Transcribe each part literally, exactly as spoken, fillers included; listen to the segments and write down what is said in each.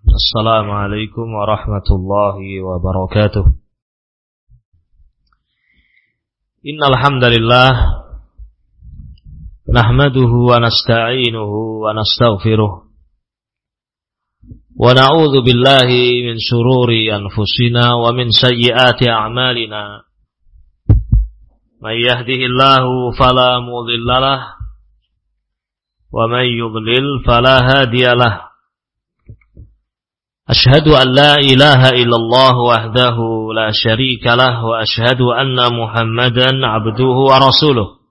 Assalamualaikum warahmatullahi wabarakatuh. Innal hamdalillah nahmaduhu wa nasta'inuhu wa nastaghfiruh wa na'udzu billahi min shururi anfusina wa min sayyiati a'malina. May yahdihillahu fala mudhillalah wa may yudlil fala hadiyalah. Ashhadu an la ilaha illallah wahdahu la syarika lah wa ashhadu anna Muhammadan abduhu wa rasuluh.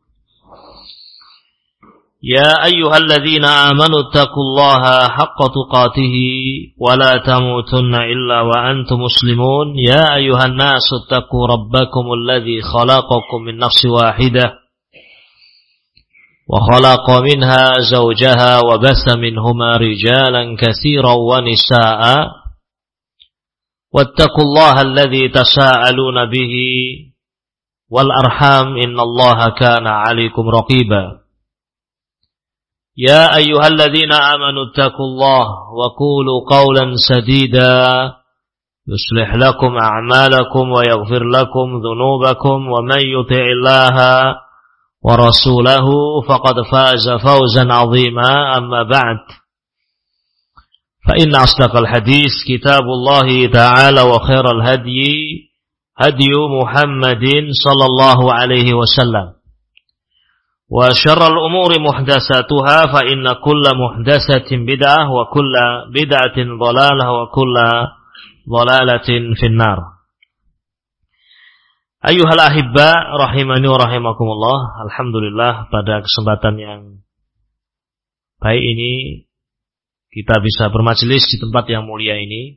Ya ayyuhalladzina amanu taqullaha haqqa tuqatih wa la tamutunna illa wa antum muslimun. Ya ayyuhan nasu taqu rabbakumul ladzi khalaqakum min nafsin wahidah wa khalaqa minha zawjaha wa bassa minhuma rijalan katsiran wa nisaa'a wattaqullaha alladzi tasaaluna bihi wal arham innallaha kana 'alaikum raqiba. Ya ayyuhalladzina amanu taqullaha wa qulu qawlan sadida yuslih lakum a'malakum wa yaghfir lakum dhunubakum wa man yuti'illaha wa rasulahu faqad faza fawzan 'azima. Amma ba'd, fa inna asdaqal hadis kitabullah ta'ala wa khairal hadyi hadyu Muhammadin sallallahu alaihi wasallam wa syarral umuri muhdatsatuha fa inna kulla muhdatsatin bid'ah wa kulla bid'atin dhalalah wa kulla dhalalatin finnar. Ayyuhal ahibba rahimani wa rahimakumullah. Alhamdulillah, pada kesempatan yang baik ini kita bisa bermajelis di tempat yang mulia ini.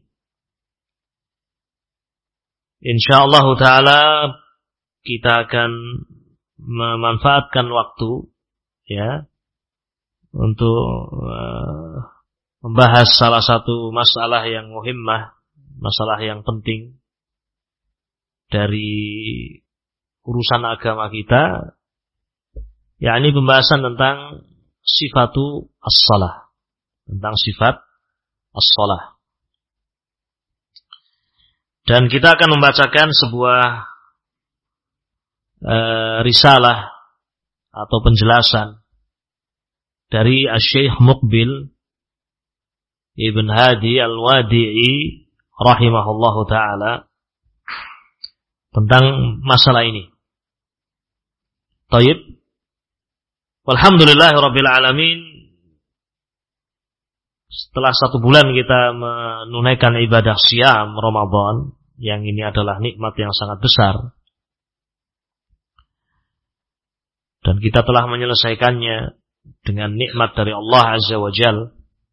Insyaallah taala kita akan memanfaatkan waktu ya untuk uh, membahas salah satu masalah yang muhimmah, masalah yang penting dari urusan agama kita, yakni pembahasan tentang sifatu as-shalah, tentang sifat as-shalah. Dan kita akan membacakan sebuah uh, risalah atau penjelasan dari Asy-Syaikh Muqbil Ibn Hadi Al-Wadi'i rahimahullahu ta'ala tentang masalah ini. Taib. Walhamdulillahirabbil alamin. Setelah satu bulan kita menunaikan ibadah Syam Ramadan, yang ini adalah nikmat yang sangat besar, dan kita telah menyelesaikannya dengan nikmat dari Allah Azza wa Jalla.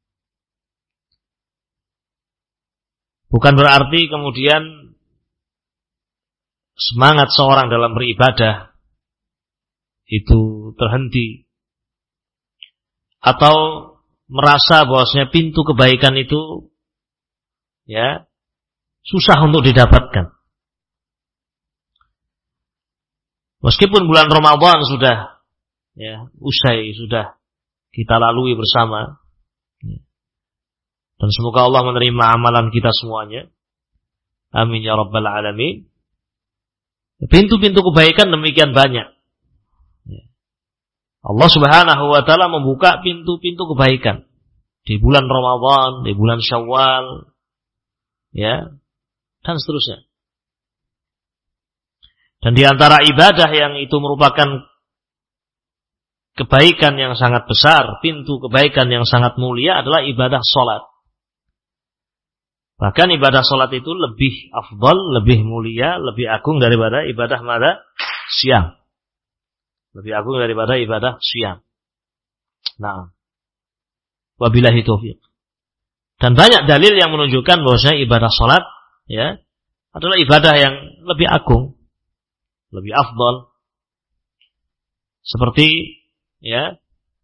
Bukan berarti kemudian semangat seorang dalam beribadah itu terhenti, atau merasa bahwasanya pintu kebaikan itu ya susah untuk didapatkan. Meskipun bulan Ramadan sudah ya usai, sudah kita lalui bersama ya. Dan semoga Allah menerima amalan kita semuanya. Amin ya rabbal alamin. Pintu-pintu kebaikan demikian banyak. Allah Subhanahu wa ta'ala membuka pintu-pintu kebaikan di bulan Ramadan, di bulan Syawal, ya, dan seterusnya. Dan di antara ibadah yang itu merupakan kebaikan yang sangat besar, pintu kebaikan yang sangat mulia adalah ibadah salat. Bahkan ibadah salat itu lebih afdal, lebih mulia, lebih agung daripada ibadah mana? Syam. Lebih agung daripada ibadah Syam. Nah, wabillahi taufiq. Dan banyak dalil yang menunjukkan bahwasanya ibadah salat ya adalah ibadah yang lebih agung, lebih afdal. Seperti ya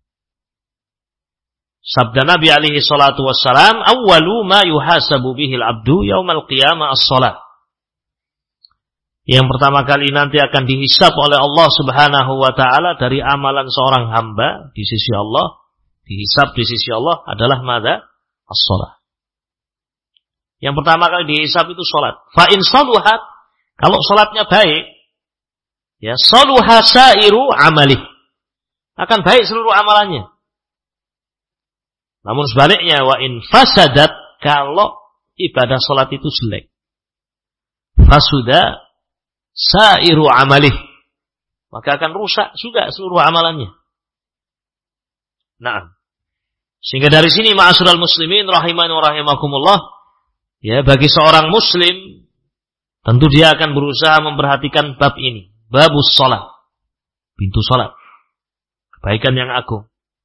sabda Nabi alaihi salatu wassalam, awwalu ma yuhasabu bihil abdu yaumal qiyamah as-shalah. Yang pertama kali nanti akan dihisab oleh Allah Subhanahu wa ta'ala dari amalan seorang hamba di sisi Allah, dihisab di sisi Allah adalah mada? As-shalah. Yang pertama kali dihisab itu salat. Fa in saluhat, kalau salatnya baik, ya saluha sairu amalih. Akan baik seluruh amalannya. Namun sebaliknya wa in fasadat, kalau ibadah salat itu jelek, fasuda sairu amalih, maka akan rusak juga seluruh amalannya. Nah, sehingga dari sini ma'asyiral muslimin rahimani wa rahimakumullah, ya, bagi seorang muslim tentu dia akan berusaha memperhatikan bab ini, babus shalah, pintu salat, kebaikan yang agung.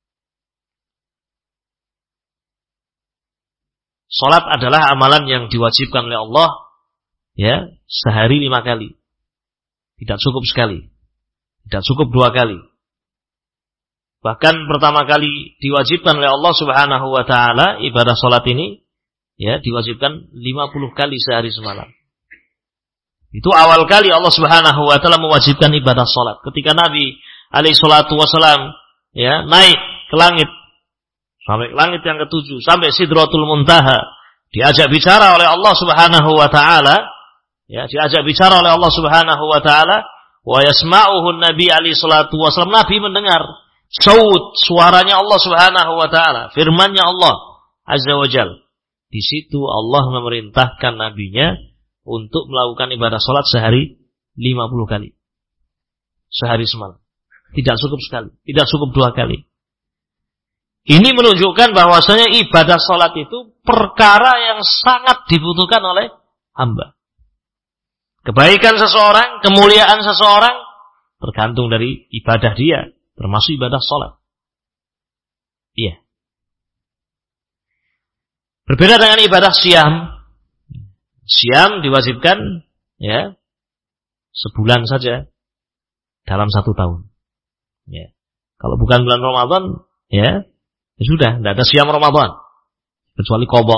Salat adalah amalan yang diwajibkan oleh Allah, ya, sehari lima kali. Tidak cukup sekali, tidak cukup dua kali. Bahkan pertama kali diwajibkan oleh Allah Subhanahu wa taala ibadah salat ini, ya, diwajibkan lima puluh kali sehari semalam. Itu awal kali Allah Subhanahu wa taala mewajibkan ibadah salat. Ketika Nabi alaihi salatu wasalam, ya, naik ke langit sampai langit yang ketujuh, sampai Sidratul Muntaha, diajak bicara oleh Allah Subhanahu wa taala, ya, diajak bicara oleh Allah Subhanahu wa taala, wa yasma'uhu Nabi alaihi salatu wasallam, Nabi mendengar saut suaranya Allah Subhanahu wa taala, firman-Nya Allah Azza wa Jalla. Di situ Allah memerintahkan nabinya untuk melakukan ibadah salat sehari lima puluh kali. Sehari semalam. Tidak cukup sekali, tidak cukup dua kali. Ini menunjukkan bahwasanya ibadah salat itu perkara yang sangat dibutuhkan oleh hamba. Kebaikan seseorang, kemuliaan seseorang tergantung dari ibadah dia, termasuk ibadah salat. Iya. Berbeda dengan ibadah siam. Siam diwajibkan, ya, sebulan saja dalam satu tahun. Ya. Kalau bukan bulan Ramadan, ya, ya sudah, tidak ada siam Ramadan kecuali qadha.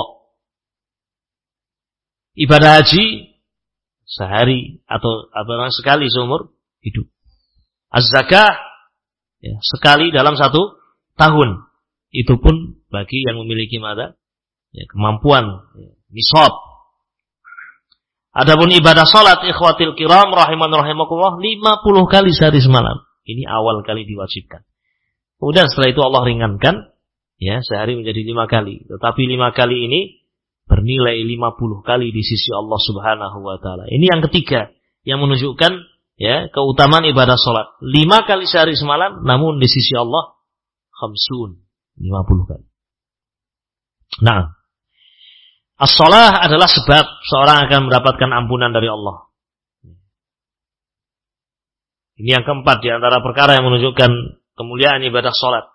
Ibadah haji sehari atau apa sekali seumur hidup. Az-zakah, ya, sekali dalam satu tahun. Itu pun bagi yang memiliki mada, ya, kemampuan, ya, nisab. Adapun ibadah salat ikhwatil kiram rahiman rahimakumullah lima puluh kali sehari semalam. Ini awal kali diwajibkan. Kemudian setelah itu Allah ringankan, ya, sehari menjadi lima kali. Tetapi lima kali ini bernilai lima puluh kali di sisi Allah Subhanahu wa taala. Ini yang ketiga yang menunjukkan, ya, keutamaan ibadah salat. lima kali sehari semalam, namun di sisi Allah khamsun, lima puluh kali. Nah, as-shalah adalah sebab seorang akan mendapatkan ampunan dari Allah. Ini yang keempat di antara perkara yang menunjukkan kemuliaan ibadah salat.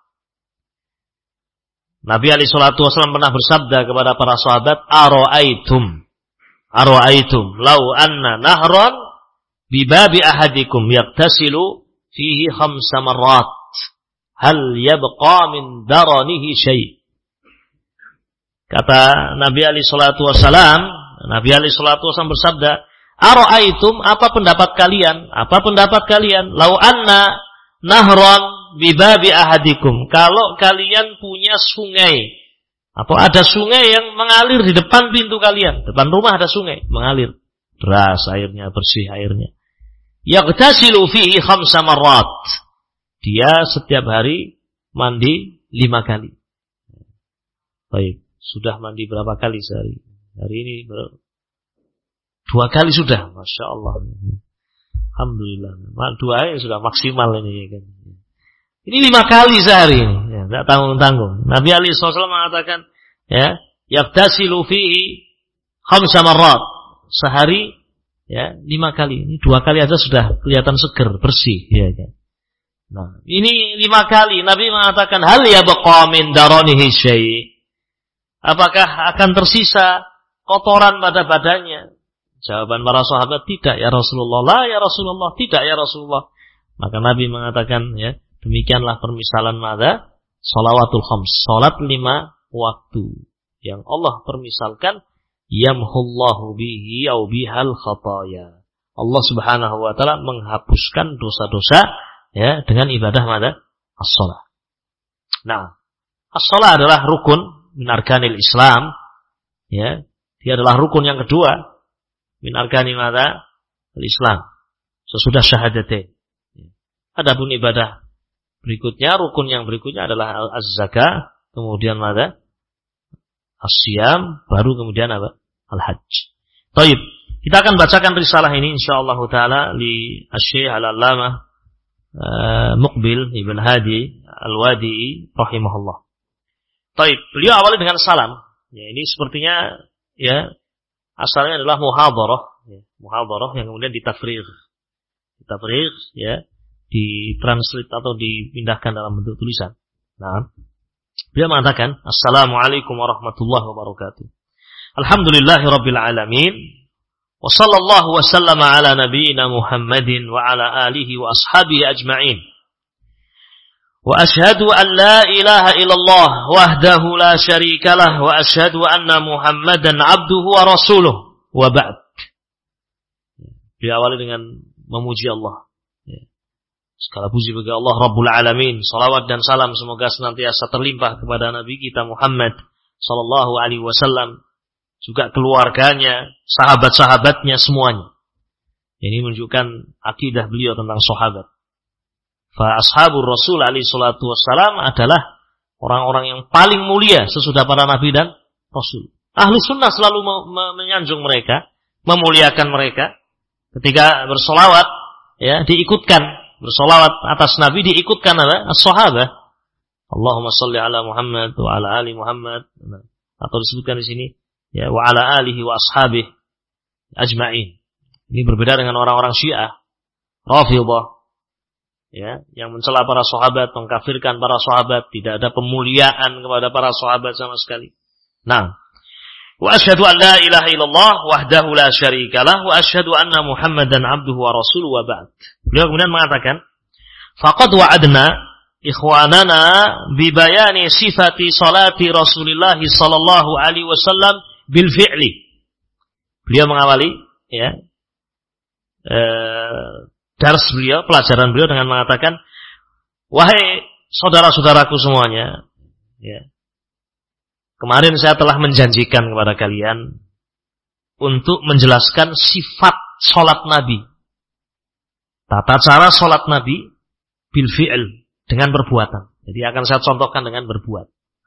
Nabi alaihi salatu wasallam pernah bersabda kepada para sahabat, "Ara'aitum, ara'aitum law anna nahran bi babi ahadikum yaqtasilu fihi khamsa marrat, hal yabqa min daranihi syai'." Kata Nabi alaihi salatu wasallam, Nabi alaihi salatu wasallam bersabda, "Ara'aitum, apa pendapat kalian? Apa pendapat kalian? Lau anna nahran bi babi ahadikum, kalau kalian punya sungai atau ada sungai yang mengalir di depan pintu kalian, depan rumah ada sungai mengalir, deras airnya, bersih airnya. Yaghtasilu fihi khamsa marrat, dia setiap hari mandi lima kali." Baik, sudah mandi berapa kali sehari? Hari ini ber- dua kali sudah, masya Allah. Alhamdulillah, dua yang sudah maksimal ini. Kan. Ini lima kali sehari ini, ya, tidak tanggung-tanggung. Nabi alaihi wasallam mengatakan, ya, yaghtasilu fihi khamsa marrat, sehari, ya, lima kali. Ini dua kali aja sudah kelihatan seger, bersih, ya kan. Nah, ini lima kali. Nabi mengatakan, hal yabqa min daranihi syai', apakah akan tersisa kotoran pada badannya? Jawaban para sahabat, tidak ya Rasulullah. La ya Rasulullah, tidak ya Rasulullah. Maka Nabi mengatakan, ya, demikianlah permisalan mada shalawatul khams, salat lima waktu yang Allah permisalkan, yamhullahu bihi au bihal khataya. Allah Subhanahu wa taala menghapuskan dosa-dosa, ya, dengan ibadah mada as-shalah. Nah, as-shalah adalah rukun min arkanil Islam, ya, Dia adalah rukun yang kedua min arkani mata al-Islam. Sesudah syahadatain. Adapun ibadah berikutnya, rukun yang berikutnya adalah az-zakah, kemudian mata as-siyam, baru kemudian apa? Al-hajj. Baik, kita akan bacakan risalah ini insyaallah taala li Asy-Syaikh Al-Allamah uh, Muqbil Ibn Hadi Al-Wadi'i rahimahullah. Baik, beliau awali dengan salam. Ya, ini sepertinya ya asalnya adalah muhadharah, ya, muhadharah yang kemudian ditafrigh. Ditafrigh ya, ditranslate atau dipindahkan dalam bentuk tulisan. Nah, beliau mengatakan, Assalamualaikum warahmatullahi wabarakatuh. Alhamdulillahi rabbil alamin. Wa sallallahu wa sallama ala nabiyyina Muhammadin wa ala alihi wa ashabihi ajma'in. Wa ashhadu an la ilaha illallah wahdahu la syarika lah wa ashhadu anna Muhammadan abduhu wa rasuluh. Wa ba'd. Diawali dengan memuji Allah. Segala puji bagi Allah Rabbul Alamin. Salawat dan salam semoga senantiasa terlimpah kepada Nabi kita Muhammad sallallahu alaihi wasallam, juga keluarganya, sahabat-sahabatnya semuanya. Ini menunjukkan akidah beliau tentang sahabat. Fa ashabur Rasul alaihi salatu wassalam adalah orang-orang yang paling mulia sesudah para nabi dan rasul. Ahlu sunnah selalu menyanjung mereka, memuliakan mereka. Ketika bersolawat, ya diikutkan. Bersolawat atas Nabi diikutkan ada as-sahabah. Allahumma shalli ala Muhammad wa ala ali Muhammad. Atau disebutkan di sini ya wa ala alihi wa ashabihi ajma'in. Ini berbeda dengan orang-orang Syiah, Rafidhah, ya, yang mencela para sahabat, mengkafirkan para sahabat, tidak ada pemuliaan kepada para sahabat sama sekali. Nah, wa asyhadu an la ilaha illallah wahdahu la syarikalah wa asyhadu anna Muhammadan abduhu wa rasuluhu wa ba'd. Beliau kemudian mengatakan, faqad wa'adna ikhwanana bi bayani sifati salati Rasulillah sallallahu alaihi wasallam bil fi'li. Beliau mengawali ya eh, dars beliau, pelajaran beliau dengan mengatakan, wahai saudara-saudaraku semuanya, ya, kemarin saya telah menjanjikan kepada kalian untuk menjelaskan sifat sholat Nabi. Tata cara sholat Nabi bil fi'l, dengan perbuatan. Jadi akan saya contohkan dengan berbuat.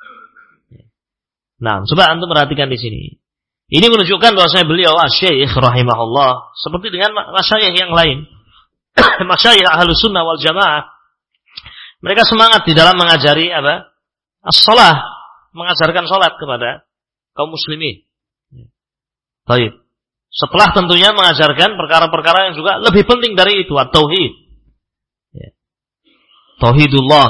Nah, coba antum perhatikan di sini. Ini menunjukkan bahwasanya beliau Asy-Syaikh rahimahullah seperti dengan masyayikh yang lain. Masyayikh Ahlus Sunnah wal Jamaah, mereka semangat di dalam mengajari apa? As-shalah, mengajarkan salat kepada kaum muslimin. Baik. Setelah tentunya mengajarkan perkara-perkara yang juga lebih penting dari itu, at-tauhid. Ya. Tauhidullah.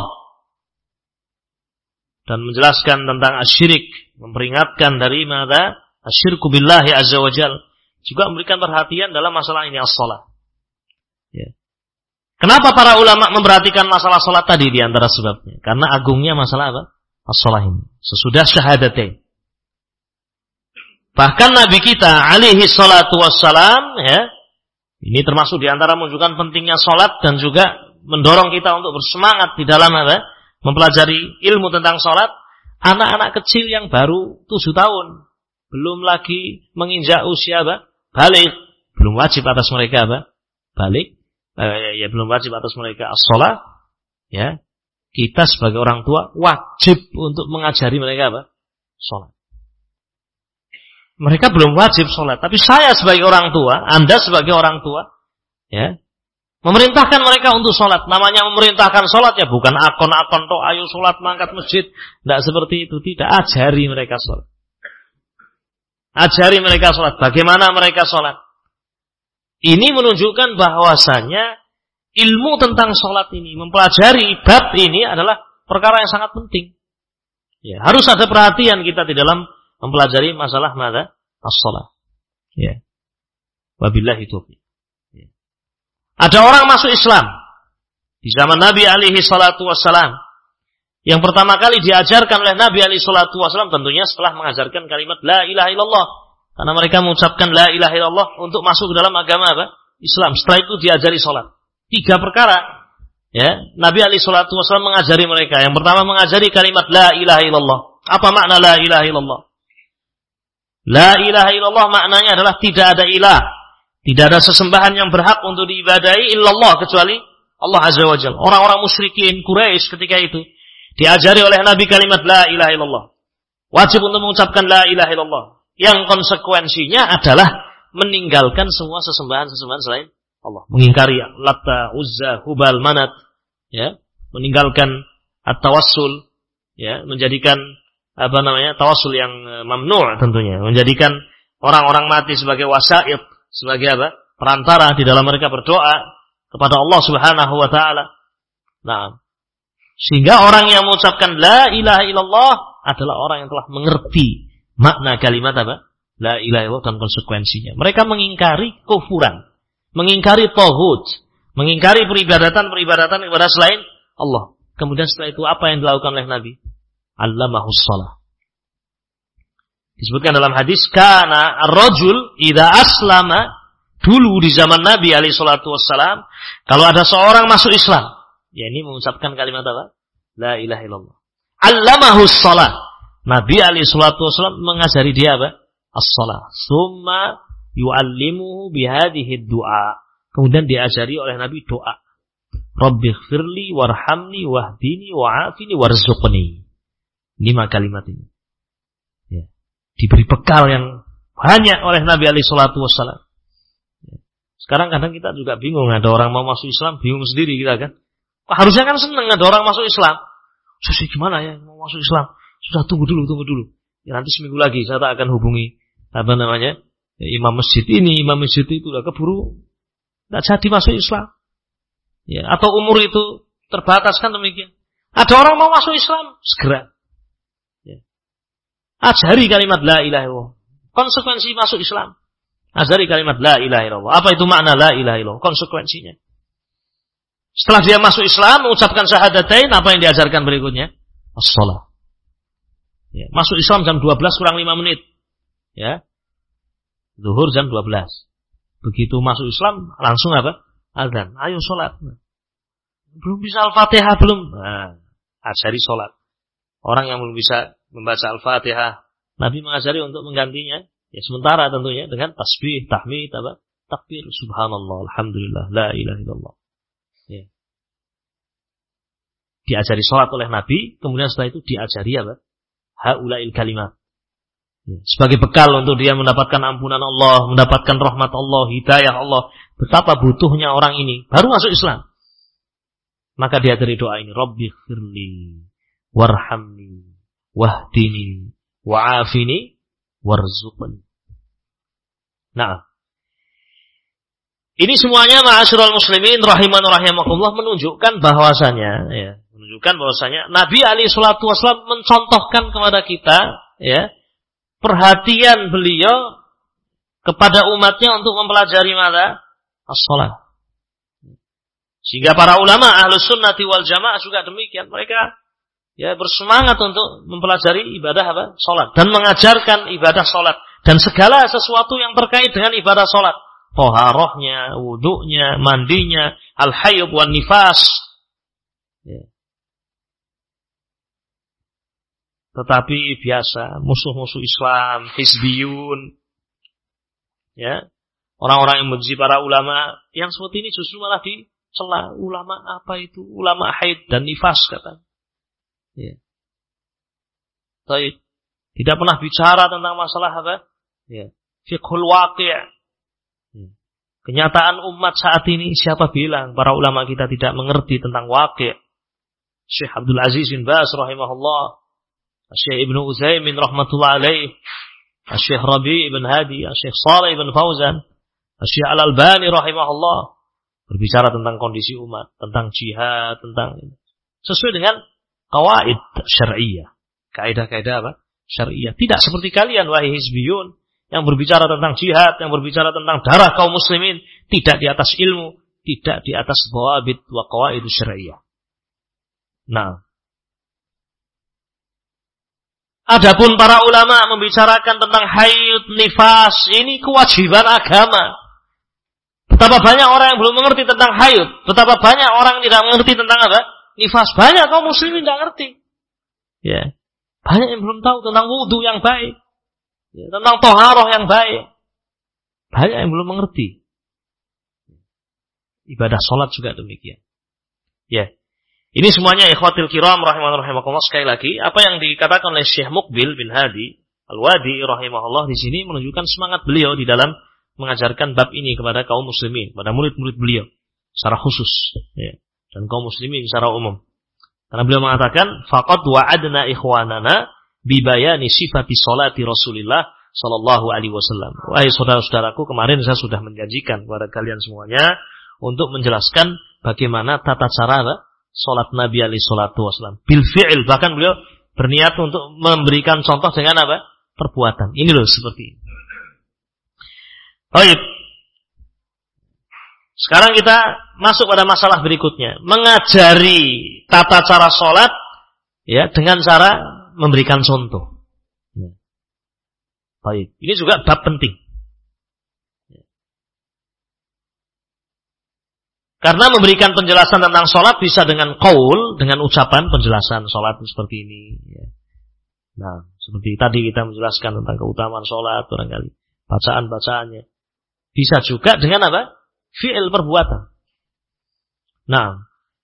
Dan menjelaskan tentang asyirik, memperingatkan dari mana asyirku billahi azza wa jal. Juga memberikan perhatian dalam masalah ini as-shalah. Ya. Kenapa para ulama memperhatikan masalah salat tadi di antara sebabnya? Karena agungnya masalah apa? As-shalah ini. Sesudah syahadatain. Bahkan Nabi kita alaihi salatu wassalam ya, ini termasuk di antara menunjukkan pentingnya salat dan juga mendorong kita untuk bersemangat di dalam apa? Mempelajari ilmu tentang salat. Anak-anak kecil yang baru tujuh tahun, belum lagi menginjak usia apa? Balik, belum wajib atas mereka apa? Balik. Eh, ya belum wajib atas mereka as-shalah, ya. Kita sebagai orang tua wajib untuk mengajari mereka apa? Salat. Mereka belum wajib salat, tapi saya sebagai orang tua, Anda sebagai orang tua, ya, memerintahkan mereka untuk salat. Namanya memerintahkan salat ya bukan akon-akon toh ayo salat mangkat masjid, tidak seperti itu, tidak. Ajari mereka salat. Ajari mereka salat. Bagaimana mereka salat? Ini menunjukkan bahwasanya ilmu tentang salat ini, mempelajari bab ini adalah perkara yang sangat penting. Ya, harus ada perhatian kita di dalam mempelajari masalah mana? As-shalah. Ya. Wabillahi taufiq. Ya. Ada orang masuk Islam di zaman Nabi alaihi salatu wassalam. Yang pertama kali diajarkan oleh Nabi alaihi salatu wassalam tentunya setelah mengajarkan kalimat la ilaha illallah. Karena mereka mengucapkan la ilaha illallah untuk masuk ke dalam agama apa? Islam. Setelah itu diajari salat. Tiga perkara. Ya, Nabi alaihi salatu wassalam mengajari mereka. Yang pertama mengajari kalimat la ilaha illallah. Apa makna la ilaha illallah? La ilaha illallah maknanya adalah tidak ada ilah, tidak ada sesembahan yang berhak untuk diibadahi illallah kecuali Allah Azza wa Jalla. Orang-orang musyrikin Quraisy ketika itu diajari oleh Nabi kalimat la ilaha illallah. Wajib untuk mengucapkan la ilaha illallah. Yang konsekuensinya adalah meninggalkan semua sesembahan-sesembahan selain Allah. Mengingkari Latta, Uzza, Hubal, Manat, ya, meninggalkan at-tawassul, ya, menjadikan apa namanya tawassul yang mamnu' tentunya, menjadikan orang-orang mati sebagai wasaid, sebagai apa? Perantara di dalam mereka berdoa kepada Allah Subhanahu wa taala. Nah, sehingga orang yang mengucapkan la ilaha illallah adalah orang yang telah mengerti makna kalimat apa? La ilaha illallah dan konsekuensinya. Mereka mengingkari kufuran, mengingkari tauhid, mengingkari peribadatan-peribadatan kepada selain Allah. Kemudian setelah itu apa yang dilakukan oleh Nabi? Allamahus shalah. Disebutkan dalam hadis, kana ar-rajul idza aslama, dulu di zaman Nabi alaihi salatu wassalam, kalau ada seorang masuk Islam, ya ini mengucapkan kalimat apa? La ilaha illallah. Allamahus shalah. Nabi alaihi salatu wassalam mengajari dia apa? As-shalah. Summa yu'allimuhu bihadhihi du'a. Kemudian diajari oleh Nabi doa. Rabbighfirli warhamni wahdini wa'afini warzuqni. Lima kalimat ini. Ya. Diberi bekal yang banyak oleh Nabi alaihi salatu wassalam. Ya. Sekarang kadang kita juga bingung, ada orang mau masuk Islam, bingung sendiri kita kan. Harusnya kan senang ada orang masuk Islam. Susah gimana ya mau masuk Islam? Sudah tunggu dulu, tunggu dulu. Ya, nanti seminggu lagi saya akan hubungi apa namanya ya, imam masjid ini, imam masjid itu udah keburu tidak jadi masuk Islam. Ya, atau umur itu terbatas kan demikian. Ada orang mau masuk Islam, segera. Ya. Ajari kalimat la ilaha illallah. Konsekuensi masuk Islam. Ajari kalimat la ilaha illallah. Apa itu makna la ilaha illallah? Konsekuensinya. Setelah dia masuk Islam, mengucapkan syahadatain, apa yang diajarkan berikutnya? As-shalah. Ya, masuk Islam jam dua belas kurang lima menit. Ya. Zuhur jam dua belas. Begitu masuk Islam, langsung apa? Azan. Ayo sholat. Belum bisa Al-Fatihah belum? Nah, ajari sholat. Orang yang belum bisa membaca Al-Fatihah, Nabi mengajari untuk menggantinya. Ya sementara tentunya dengan tasbih, tahmid, apa? Takbir, subhanallah, alhamdulillah, la ilaha illallah. Ya. Diajari sholat oleh Nabi, kemudian setelah itu diajari apa? Haula'il kalimat. Ya. Sebagai bekal untuk dia mendapatkan ampunan Allah, mendapatkan rahmat Allah, hidayah Allah. Betapa butuhnya orang ini. Baru masuk Islam. Maka diajari doa ini. Rabbighfirli, warhamni, wahdini, wa'afini, warzuqni. Nah. Ini semuanya ma'asyiral muslimin rahiman rahimakumullah menunjukkan bahwasanya ya, menunjukkan bahwasanya Nabi alaihi salatu wasallam mencontohkan kepada kita ya, perhatian beliau kepada umatnya untuk mempelajari mana? As-shalah. Sehingga para ulama Ahlus Sunnati wal Jamaah juga demikian, mereka ya bersemangat untuk mempelajari ibadah apa? Salat dan mengajarkan ibadah salat dan segala sesuatu yang terkait dengan ibadah salat. Toharohnya, wudunya, mandinya, al-hayd wan nifas. Ya. Tetapi biasa musuh-musuh Islam, hizbiyun, ya, orang-orang yang membenci para ulama, yang seperti ini justru malah dicela. Ulama apa itu? Ulama haid dan nifas kata. Ya. Baik. Tidak pernah bicara tentang masalah apa? Ya. Fiqhul waqi'. Kenyataan umat saat ini, siapa bilang para ulama kita tidak mengerti tentang waqi'? Syekh Abdul Aziz bin Baz rahimahullah, Syekh Ibnu Utsaimin rahmatullah alaih, Syekh Rabi' bin Hadi, Syekh Shalih bin Fauzan, Syekh Al-Albani rahimahullah berbicara tentang kondisi umat, tentang jihad, tentang sesuai dengan qawaid syar'iyyah, kaidah-kaidah apa? Syar'iyyah. Tidak seperti kalian wahai hizbiyun yang berbicara tentang jihad, yang berbicara tentang darah kaum muslimin, tidak di atas ilmu, tidak di atas dhawabit wa qawaid syar'iyyah. Nah, adapun para ulama membicarakan tentang haid, nifas, ini kewajiban agama. Betapa banyak orang yang belum mengerti tentang haid, betapa banyak orang yang tidak mengerti tentang apa? Nifas. Banyak kaum muslimin tidak mengerti. Ya. Banyak yang belum tahu tentang wudu yang baik. Ya, tentang toharoh yang baik. Banyak yang belum mengerti. Ibadah sholat juga demikian. Ya. Ini semuanya ikhwatil kiram rahimahullah rahimakumullah. Sekali lagi, apa yang dikatakan oleh Syekh Muqbil bin Hadi Al-Wadi rahimahullah di sini menunjukkan semangat beliau di dalam mengajarkan bab ini kepada kaum muslimin, pada murid-murid beliau secara khusus, ya, dan kaum muslimin secara umum. Karena beliau mengatakan, faqad wa'adna ikhwanana bi bayani sifati sholati Rasulillah sallallahu alaihi wasallam. Wahai saudara-saudaraku, kemarin saya sudah menjanjikan kepada kalian semuanya untuk menjelaskan bagaimana tata cara salat Nabi alaihi salatu wasallam bil fi'il, bahkan beliau berniat untuk memberikan contoh dengan apa? Perbuatan. Ini loh seperti ini. Baik. Sekarang kita masuk pada masalah berikutnya, mengajari tata cara sholat ya dengan cara memberikan contoh. Ya. Baik. Ini juga bab penting. Ya. Karena memberikan penjelasan tentang sholat bisa dengan qaul, dengan ucapan penjelasan sholat seperti ini. Ya. Nah, seperti tadi kita menjelaskan tentang keutamaan sholat barangkali, bacaan-bacaannya. Bisa juga dengan apa? Fi'il, perbuatan. Nah,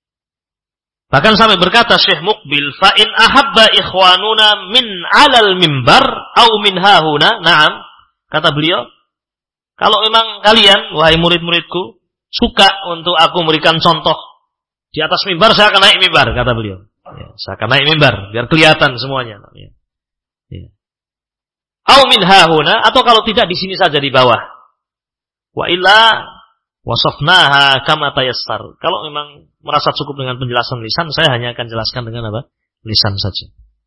bahkan sampai berkata Syekh Muqbil, fa in ahabba ikhwanuna min 'alal mimbar au min hahuna. Naam, kata beliau, kalau memang kalian wahai murid-muridku suka untuk aku memberikan contoh di atas mimbar, saya akan naik mimbar, kata beliau. Ya, saya akan naik mimbar biar kelihatan semuanya. Ya. Ya. Au min hahuna, atau kalau tidak di sini saja di bawah. Wa illa wasafnaha kama tayassar. Kalau memang merasa cukup dengan penjelasan lisan, saya hanya akan jelaskan dengan apa? Lisan saja.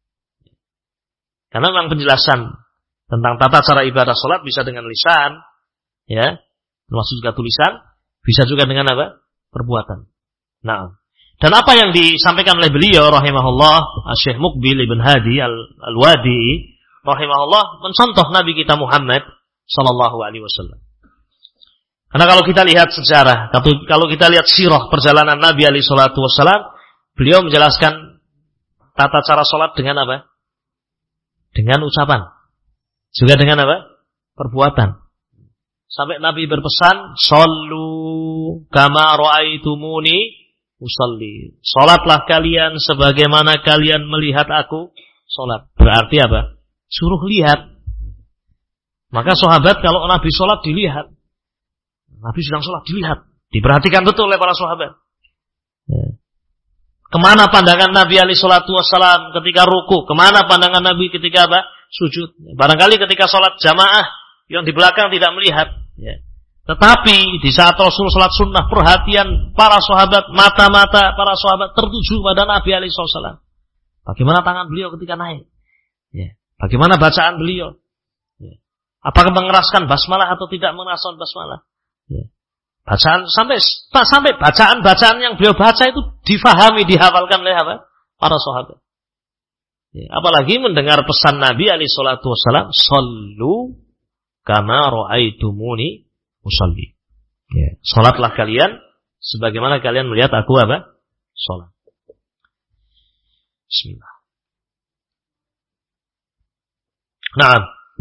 Karena memang penjelasan tentang tata cara ibadah salat bisa dengan lisan, ya, termasuk juga tulisan, bisa juga dengan apa? Perbuatan. Nah, dan apa yang disampaikan oleh beliau rahimahullah, Syekh Muqbil bin Hadi Al-Wadi rahimahullah mencontoh Nabi kita Muhammad sallallahu alaihi wasallam. Karena kalau kita lihat sejarah, kalau kita lihat sirah perjalanan Nabi alaihi salatu wasallam, beliau menjelaskan tata cara salat dengan apa? Dengan ucapan. Juga dengan apa? Perbuatan. Sampai Nabi berpesan, "Shallu kama ra'aitumuni usalli." Salatlah kalian sebagaimana kalian melihat aku salat. Berarti apa? Suruh lihat. Maka sahabat kalau Nabi salat dilihat. Nabi sedang salat dilihat. Diperhatikan betul oleh para sahabat. Ya. Kemana pandangan Nabi alaihi salatu wassalam ketika ruku? Kemana pandangan Nabi ketika apa? Sujud. Barangkali ketika salat jamaah yang di belakang tidak melihat. Ya. Tetapi di saat Rasul salat sunnah, perhatian para sahabat, mata-mata para sahabat tertuju pada Nabi alaihi wasallam. Bagaimana tangan beliau ketika naik? Ya. Bagaimana bacaan beliau? Ya. Apakah mengeraskan basmalah atau tidak mengeraskan basmalah? Ya. Bacaan sampai sampai bacaan-bacaan yang beliau baca itu difahami, dihafalkan oleh apa? Para sahabat. Ya. Apalagi mendengar pesan Nabi alaihi salatu wasallam, "Shallu kama ra'aitumuni usalli." Ya, salatlah kalian sebagaimana kalian melihat aku apa? Salat. Bismillah. Naam.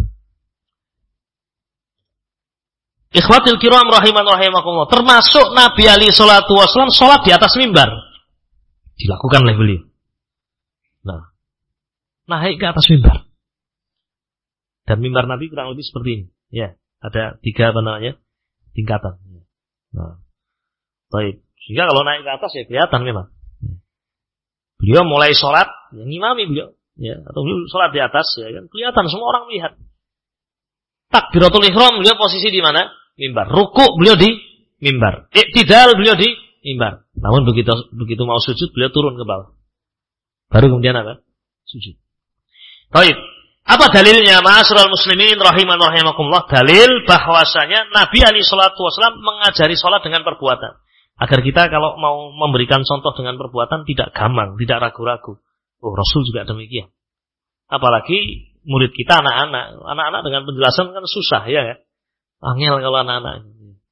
Ikhwatil kiram rahiman rahimakumullah, termasuk Nabi alaihi salatu wasallam salat di atas mimbar. Dilakukan oleh beliau. Nah, naik ke atas mimbar. Dan mimbar Nabi kurang lebih seperti ini. Ya, ada tiga apa namanya? Tingkatan. Nah, baik. Sehingga kalau naik ke atas ya kelihatan memang. Beliau mulai sholat, yang ngimami beliau, ya, atau beliau sholat di atas, ya kan kelihatan semua orang melihat. Takbiratul ihram beliau posisi di mana? Mimbar. Ruku beliau di mimbar. Iktidal beliau di mimbar. Namun begitu begitu mau sujud beliau turun ke bawah. Baru kemudian apa? Sujud. Baik. Apa dalilnya? Ma'asyiral muslimin rahiman rahimakumullah. Dalil bahwasanya Nabi alaihi salatu wasallam mengajari salat dengan perbuatan. Agar kita kalau mau memberikan contoh dengan perbuatan tidak gampang, tidak ragu-ragu. Oh, Rasul juga demikian. Apalagi murid kita anak-anak. Anak-anak dengan penjelasan kan susah ya ya. Angel kalau anak-anak.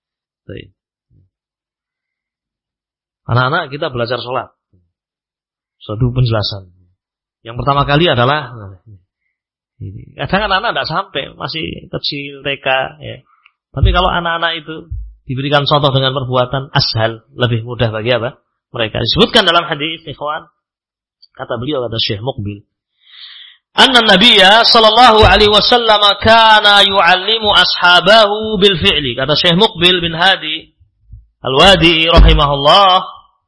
Anak-anak kita belajar sholat. Suatu penjelasan. Yang pertama kali adalah Kadang anak-anak tidak sampai, masih kecil, T K. Ya. Tapi kalau anak-anak itu diberikan contoh dengan perbuatan ashal, lebih mudah bagi apa? Mereka. Disebutkan dalam hadis, ikhwan, kata beliau, kata Syekh Muqbil, anna Nabiyya sallallahu alaihi wasallam kana yu'allimu ashabahu bil fi'li. Kata Syekh Muqbil bin Hadi Al-Wadi rahimahullah,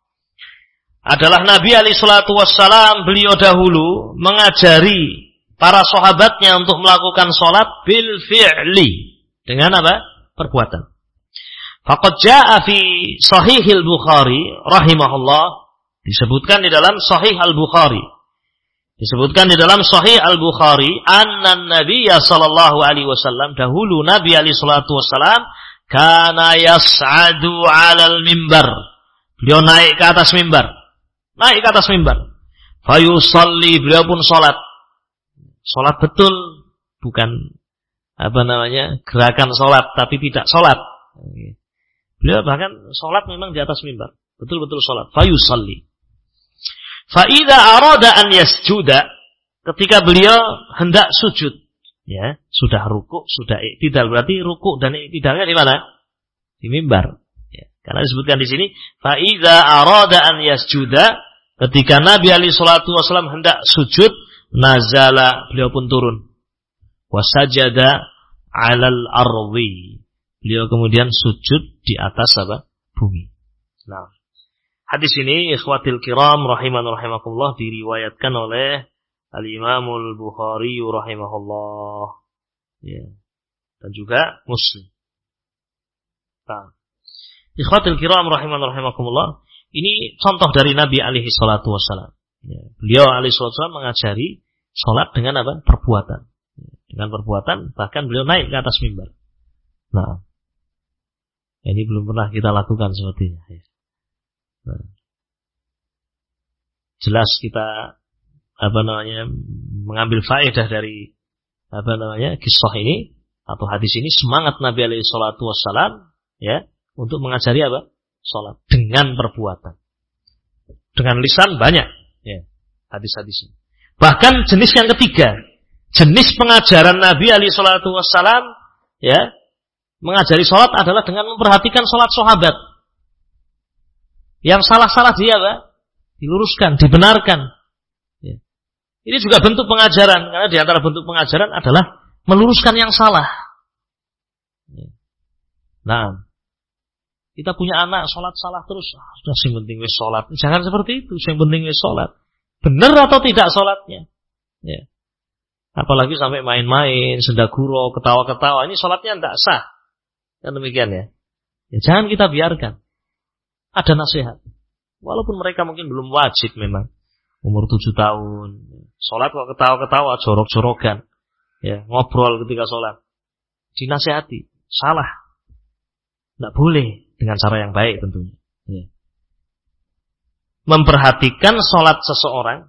adalah Nabi alaihi salatu wassalam, beliau dahulu mengajari para sahabatnya untuk melakukan salat bil fi'li, dengan apa? Perbuatan. Faqad jaa'a fi Sahihil Bukhari rahimahullah, disebutkan di dalam Sahih Al-Bukhari, disebutkan di dalam Sahih Al-Bukhari, anna Nabiyya sallallahu alaihi wasallam, dahulu Nabi alaihi salatu wassalam, kana yas'adu 'alal mimbar, beliau naik ke atas mimbar, naik ke atas mimbar, fayusalli, beliau pun salat. Salat betul, bukan apa namanya gerakan salat tapi tidak salat. Beliau bahkan salat memang di atas mimbar, betul-betul salat. Fayusalli. Fa idza arada an yasjuda, ketika beliau hendak sujud, ya, sudah rukuk, sudah iktidal, berarti rukuk dan iktidalnya di mana? Di mimbar. Ya, karena disebutkan di sini, fa idza arada an yasjuda, ketika Nabi alaihi salatu wasallam hendak sujud, nazala, beliau pun turun. Wasajada 'alal ardi, beliau kemudian sujud di atas apa? Bumi. Nah, hadis ini ikhwatil kiram rahiman rahimakumullah diriwayatkan oleh Al-Imamul Bukhari rahimahullah, ya, dan juga Muslim. Nah, ikhwatil kiram rahiman rahimakumullah, ini contoh dari Nabi alaihi salatu wasallam. Ya, beliau alaihi salatu wasallam mengajari salat dengan apa? Perbuatan. Dengan perbuatan, bahkan beliau naik ke atas mimbar. Nah, ini belum pernah kita lakukan sepertinya. Nah, jelas kita apa namanya mengambil faedah dari apa namanya kisah ini atau hadis ini, semangat Nabi alaihi salatu wassalam, ya, untuk mengajari apa? Salat dengan perbuatan. Dengan lisan banyak, ya, hadis-hadis ini. Bahkan jenis yang ketiga, jenis pengajaran Nabi alaihi salatu wassalam, ya, mengajari salat adalah dengan memperhatikan salat sahabat. Yang salah-salah dia apa? Diluruskan, dibenarkan. Ya. Ini juga bentuk pengajaran, karena di antara bentuk pengajaran adalah meluruskan yang salah. Ya. Nah, kita punya anak salat salah terus, ah, sudah sing penting wis salat. Jangan seperti itu, sing penting wis salat. Benar atau tidak salatnya? Ya. Apalagi sampai main-main, sendaguro, ketawa-ketawa, ini salatnya tidak sah. Kan demikian ya. Ya, jangan kita biarkan. Ada nasihat. Walaupun mereka mungkin belum wajib memang. Umur tujuh tahun. Salat kok ketawa-ketawa, jorok-jorokan. Ya, ngobrol ketika salat. Dinasihati. Salah. Tidak boleh. Dengan cara yang baik tentunya. Ya. Memperhatikan salat seseorang,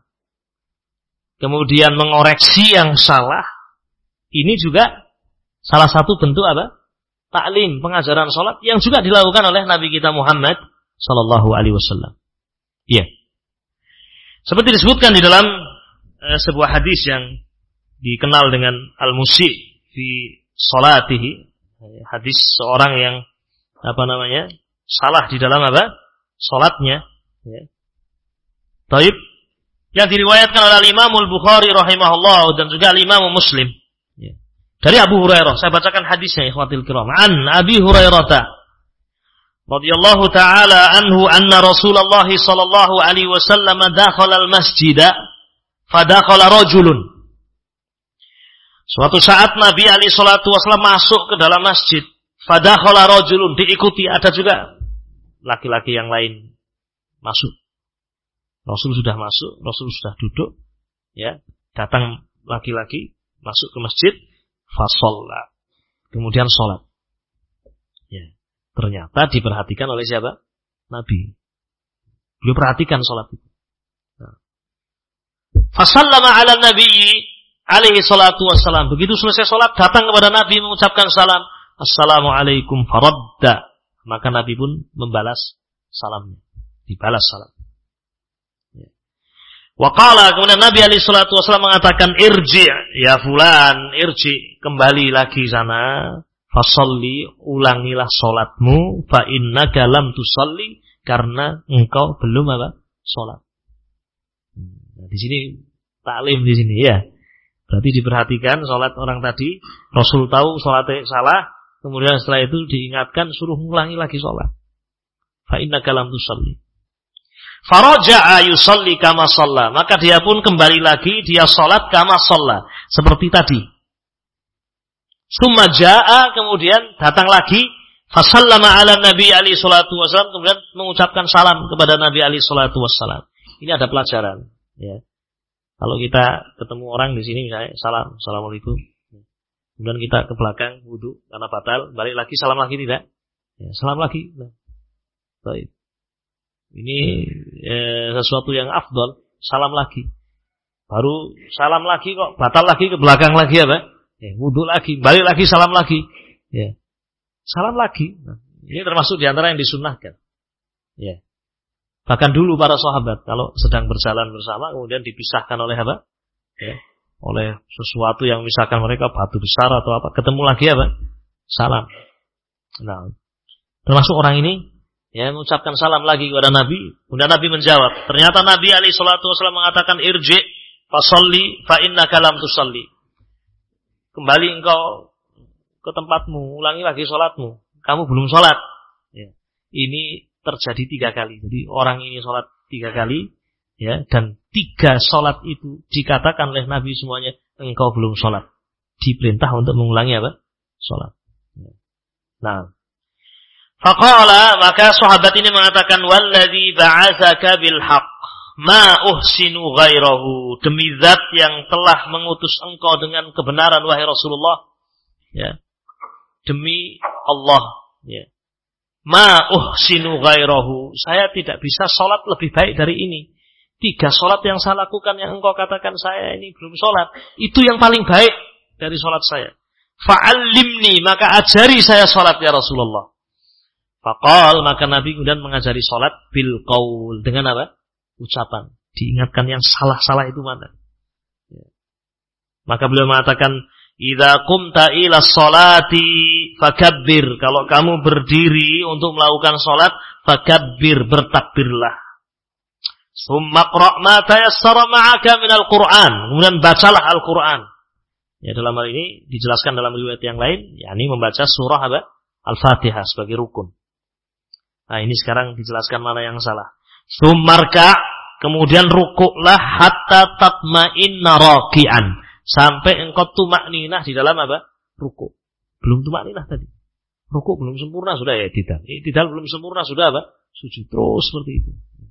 kemudian mengoreksi yang salah, ini juga salah satu bentuk apa? Taklim, pengajaran salat yang juga dilakukan oleh Nabi kita Muhammad sallallahu alaihi wasallam. Iya. Seperti disebutkan di dalam uh, sebuah hadis yang dikenal dengan al-musi fi salatihi, hadis seorang yang apa namanya? Salah di dalam apa? Salatnya, ya. Taib, yang diriwayatkan oleh Imam Al-Bukhari rahimahullah dan juga Imam Muslim, ya. Dari Abu Hurairah, saya bacakan hadisnya ikhwatil kiram. An Abi Hurairah radhiyallahu taala anhu anna Rasulullah sallallahu alaihi wasallam dakhala al-masjid fadakhala rajulun. Suatu saat Nabi alaihi salatu wasallam masuk ke dalam masjid, fadakhala rajulun, diikuti ada juga laki-laki yang lain masuk. Rasul sudah masuk, Rasul sudah duduk, ya, datang laki-laki masuk ke masjid, fasalla, kemudian sholat. Ya, ternyata diperhatikan oleh siapa? Nabi. Beliau perhatikan sholat itu. Nah. Fasallama ala Nabi alaihi salatu wassalam. Begitu selesai sholat, datang kepada Nabi mengucapkan salam, assalamualaikum, faradda. Maka Nabi pun membalas salamnya, dibalas salam. Wa qala, kemudian Nabi alaihi salatu wasallam mengatakan irji ya fulan, irji, kembali lagi sana, fasalli, ulangilah salatmu, fa innaka lam tusalli, karena engkau belum apa? Salat. Nah, di sini taklim di sini ya. Berarti diperhatikan salat orang tadi, Rasul tahu salatnya salah, kemudian setelah itu diingatkan suruh ulangi lagi salat. Fa innaka lam tusalli. Faraja'a yusalli kama shalla, maka dia pun kembali lagi, dia salat kama shalla, seperti tadi. Summa jaa, kemudian datang lagi, fasallama ala Nabi alaihi salatu wasallam, kemudian mengucapkan salam kepada Nabi alaihi salatu wasallam. Ini ada pelajaran, ya. Kalau kita ketemu orang di sini misalnya salam, assalamualaikum. Kemudian kita ke belakang wudu karena batal, balik lagi salam lagi tidak? Ya, salam lagi. Nah. Baik. Ini eh, sesuatu yang afdal, salam lagi. Baru salam lagi kok batal lagi ke belakang lagi apa? Ya, wudu lagi, balik lagi salam lagi. Ya. Salam lagi. Nah, ini termasuk di antara yang disunnahkan. Ya. Bahkan dulu para sahabat kalau sedang berjalan bersama kemudian dipisahkan oleh apa? Ya. Oleh sesuatu yang misalkan mereka batu besar atau apa, ketemu lagi apa? Salam. Nah, termasuk orang ini ya, mengucapkan salam lagi kepada Nabi. Kemudian Nabi menjawab. Ternyata Nabi alaihi salatu wasallam mengatakan irji fasalli fa innaka lam tusalli. Kembali engkau ke tempatmu, ulangi lagi salatmu. Kamu belum salat. Ya. Ini terjadi tiga kali. Jadi orang ini salat tiga kali, ya, dan tiga salat itu dikatakan oleh Nabi semuanya engkau belum salat. Diperintah untuk mengulangi apa? Salat. Ya. Nah, faqala, maka sahabat ini mengatakan walladzi ba'atsaka bil haqq ma uhsinu ghairahu, demi zat yang telah mengutus engkau dengan kebenaran wahai Rasulullah, ya, demi Allah, ya, ma uhsinu ghairahu, saya tidak bisa salat lebih baik dari ini. Tiga salat yang saya lakukan yang engkau katakan saya ini belum salat, itu yang paling baik dari salat saya. Fa'allimni, maka ajari saya salat ya Rasulullah. Faqal, maka Nabi kemudian mengajari salat bil qaul, dengan apa? Ucapan. Diingatkan yang salah-salah itu mana. Ya. Maka beliau mengatakan, idza qumta ila sholati fakabbir, kalau kamu berdiri untuk melakukan salat, fakabbir, bertakbirlah. Summa qra' ma tayassara ma'aka minal Qur'an, kemudian bacalah Al-Qur'an. Ya, dalam hal ini dijelaskan dalam riwayat yang lain, yakni membaca surah apa? Al-Fatihah sebagai rukun. Nah, ini sekarang dijelaskan mana yang salah. Sumarka, kemudian rukuklah hatta tatma'inna raki'an, sampai engkau tumakninah di dalam apa? Rukuk. Belum tumakninah tadi. Rukuk belum sempurna sudah ya tidak. Tidak belum sempurna sudah apa? Sujud terus seperti itu.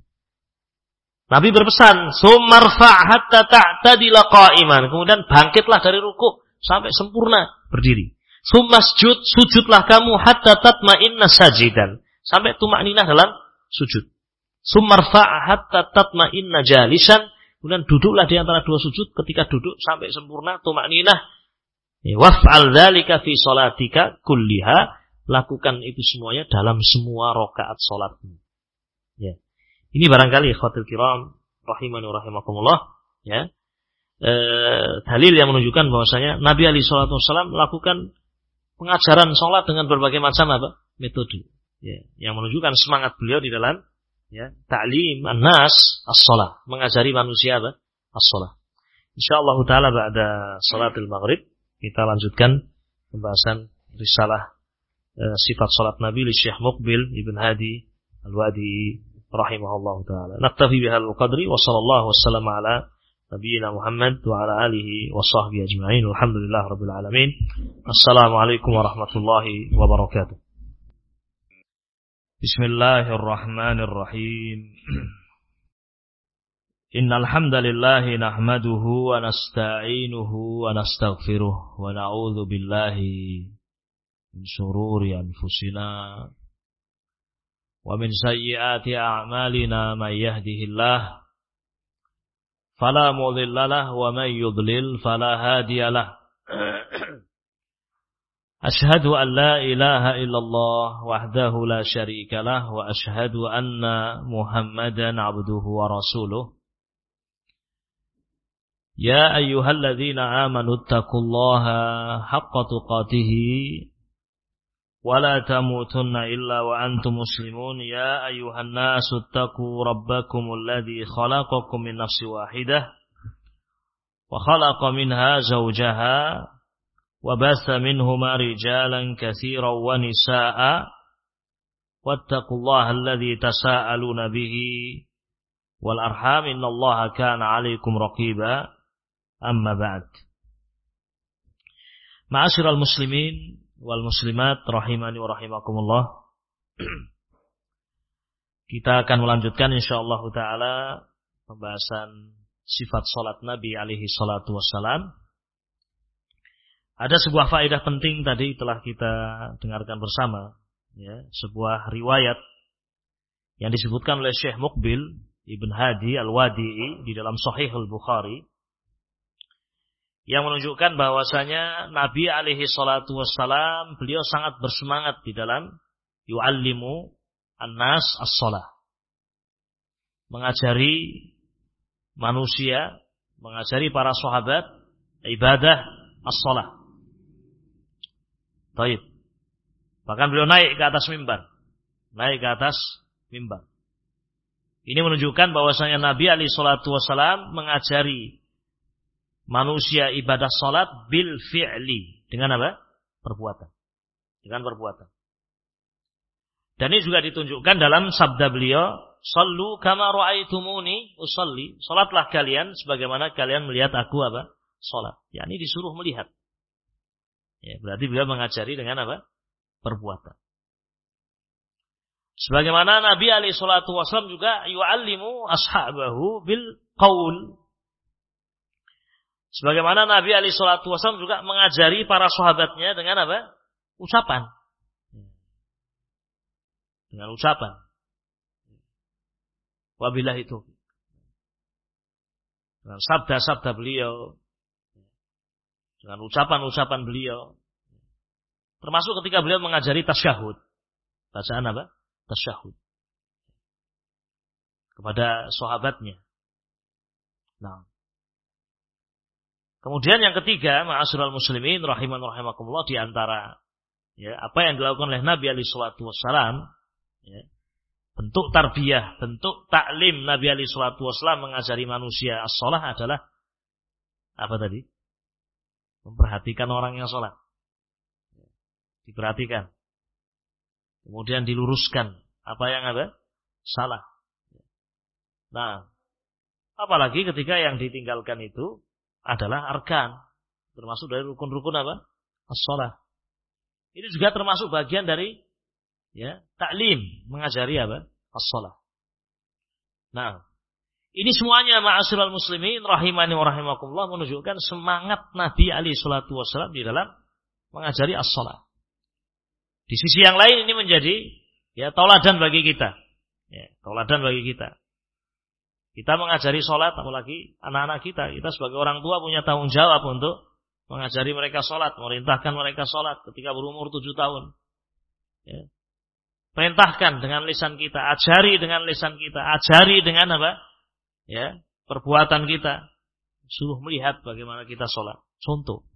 Nabi berpesan, sumarfa' hatta ta'tadila qa'iman, kemudian bangkitlah dari rukuk sampai sempurna berdiri. Sumasjud, sujudlah kamu hatta tatma'inna sajidan, sampai tumakninah dalam sujud. Sumarfa' hatta tatma'inna jalisan, kemudian duduklah di antara dua sujud, ketika duduk sampai sempurna tumakninah. Waf'al dzalika fi sholatika kulliha, lakukan itu semuanya dalam semua rakaat salatmu. Ya. Ini barangkali ikhwatul kiram rahimani wa rahimakumullah, ya. E, dalil yang menunjukkan bahwasanya Nabi alaihi salatu wasallam melakukan pengajaran salat dengan berbagai macam apa? Metode. Ya, yang menunjukkan semangat beliau di dalam ya, ta'lim an-nas as-shalah, mengajari manusia apa? As-shalah. Insyaallah taala ba'da salatul maghrib kita lanjutkan pembahasan risalah e, sifat salat Nabi li Syekh Muqbil Ibn Hadi Al-Wadi rahimahullahu taala. Naktafi bihal qadri wa sallallahu wasallam ala nabiyyina Muhammad wa ala alihi wa sahbihi ajma'in. Alhamdulillah rabbil alamin. Assalamualaikum warahmatullahi wabarakatuh. Bismillahirrahmanirrahim. Innal hamdalillah nahmaduhu wa nasta'inuhu wa nastaghfiruh wa na'udzu billahi min shururi anfusina wa min sayyiati a'malina may yahdihillah fala mudilla lahu wa may yudlil fala hadiya lahu. Ashhadu an la ilaha illallah wahdahu la syarika lah wa ashhadu anna Muhammadan abduhu wa rasuluh. يا أيها الذين آمنوا اتقوا الله حق تقاته ولا تموتن إلا وأنتم مسلمون يا أيها الناس اتقوا ربكم الذي خلقكم من نفس واحدة وخلق منها زوجها وبث منهما رجالا كثيرا ونساء واتقوا الله الذي تساءلون به والأرحام إن الله كان عليكم رقيبا أما بعد. Ma'asyiral muslimin wal muslimat rahimani wa rahimakumullah. Kita akan melanjutkan insyaallah taala pembahasan sifat salat Nabi alaihi salatu wassalam. Ada sebuah faedah penting tadi telah kita dengarkan bersama, ya, sebuah riwayat yang disebutkan oleh Syekh Muqbil Ibn Hadi Al-Wadi'i di dalam Sahih Al-Bukhari yang menunjukkan bahwasanya Nabi alaihi salatu wassalam beliau sangat bersemangat di dalam yu'allimu an-nas as-shalah, mengajari manusia, mengajari para sahabat ibadah as-shalah. Baik. Bahkan beliau naik ke atas mimbar, naik ke atas mimbar. Ini menunjukkan bahwasanya Nabi alaihi salatu wassalam mengajari manusia ibadah salat bil fi'li, dengan apa? Perbuatan. Dengan perbuatan. Dan ini juga ditunjukkan dalam sabda beliau, "Shallu kama ra'aitumuni usalli." Salatlah kalian sebagaimana kalian melihat aku apa? Salat. yakni disuruh melihat. Ya, berarti beliau mengajari dengan apa? Perbuatan. Sebagaimana Nabi alaihi salatu wasallam juga yu'allimu ashabahu bil qaul. Sebagaimana Nabi alaihi salatu wasallam juga mengajari para sahabatnya dengan apa? Ucapan. Dengan ucapan. Wabillahi taufiq. Dengan sabda-sabda beliau, dengan ucapan-ucapan beliau. Termasuk ketika beliau mengajari tasyahud. Bacaan apa? Tasyahud. Kepada sahabatnya. Nah. Kemudian yang ketiga, ma'asyiral muslimin rahiman rahimakumullah, di antara ya, apa yang dilakukan oleh Nabi alaihi salatu wassalam, ya, bentuk tarbiyah, bentuk taklim Nabi alaihi salatu wassalam mengajari manusia as-shalah adalah apa tadi? Memperhatikan orang yang sholat. Diperhatikan. Kemudian diluruskan apa yang ada salah. Nah, apalagi ketika yang ditinggalkan itu adalah arkan, termasuk dari rukun-rukun apa? As-shalah. Ini juga termasuk bagian dari ya, taklim, mengajari apa? As-shalah. Nah, ini semuanya ma'asyiral muslimin rahimani wa rahimakumullah menunjukkan semangat Nabi alaihi salatu wasallam di dalam mengajari as-shalah. Di sisi yang lain ini menjadi ya tauladan bagi kita. Ya, tauladan bagi kita. Kita mengajari sholat, apalagi anak-anak kita. Kita sebagai orang tua punya tanggung jawab untuk mengajari mereka sholat, merintahkan mereka sholat ketika berumur tujuh tahun. Ya. Perintahkan dengan lisan kita, ajari dengan lisan kita, ajari dengan apa? Ya, perbuatan kita. Suruh melihat bagaimana kita sholat. Contoh.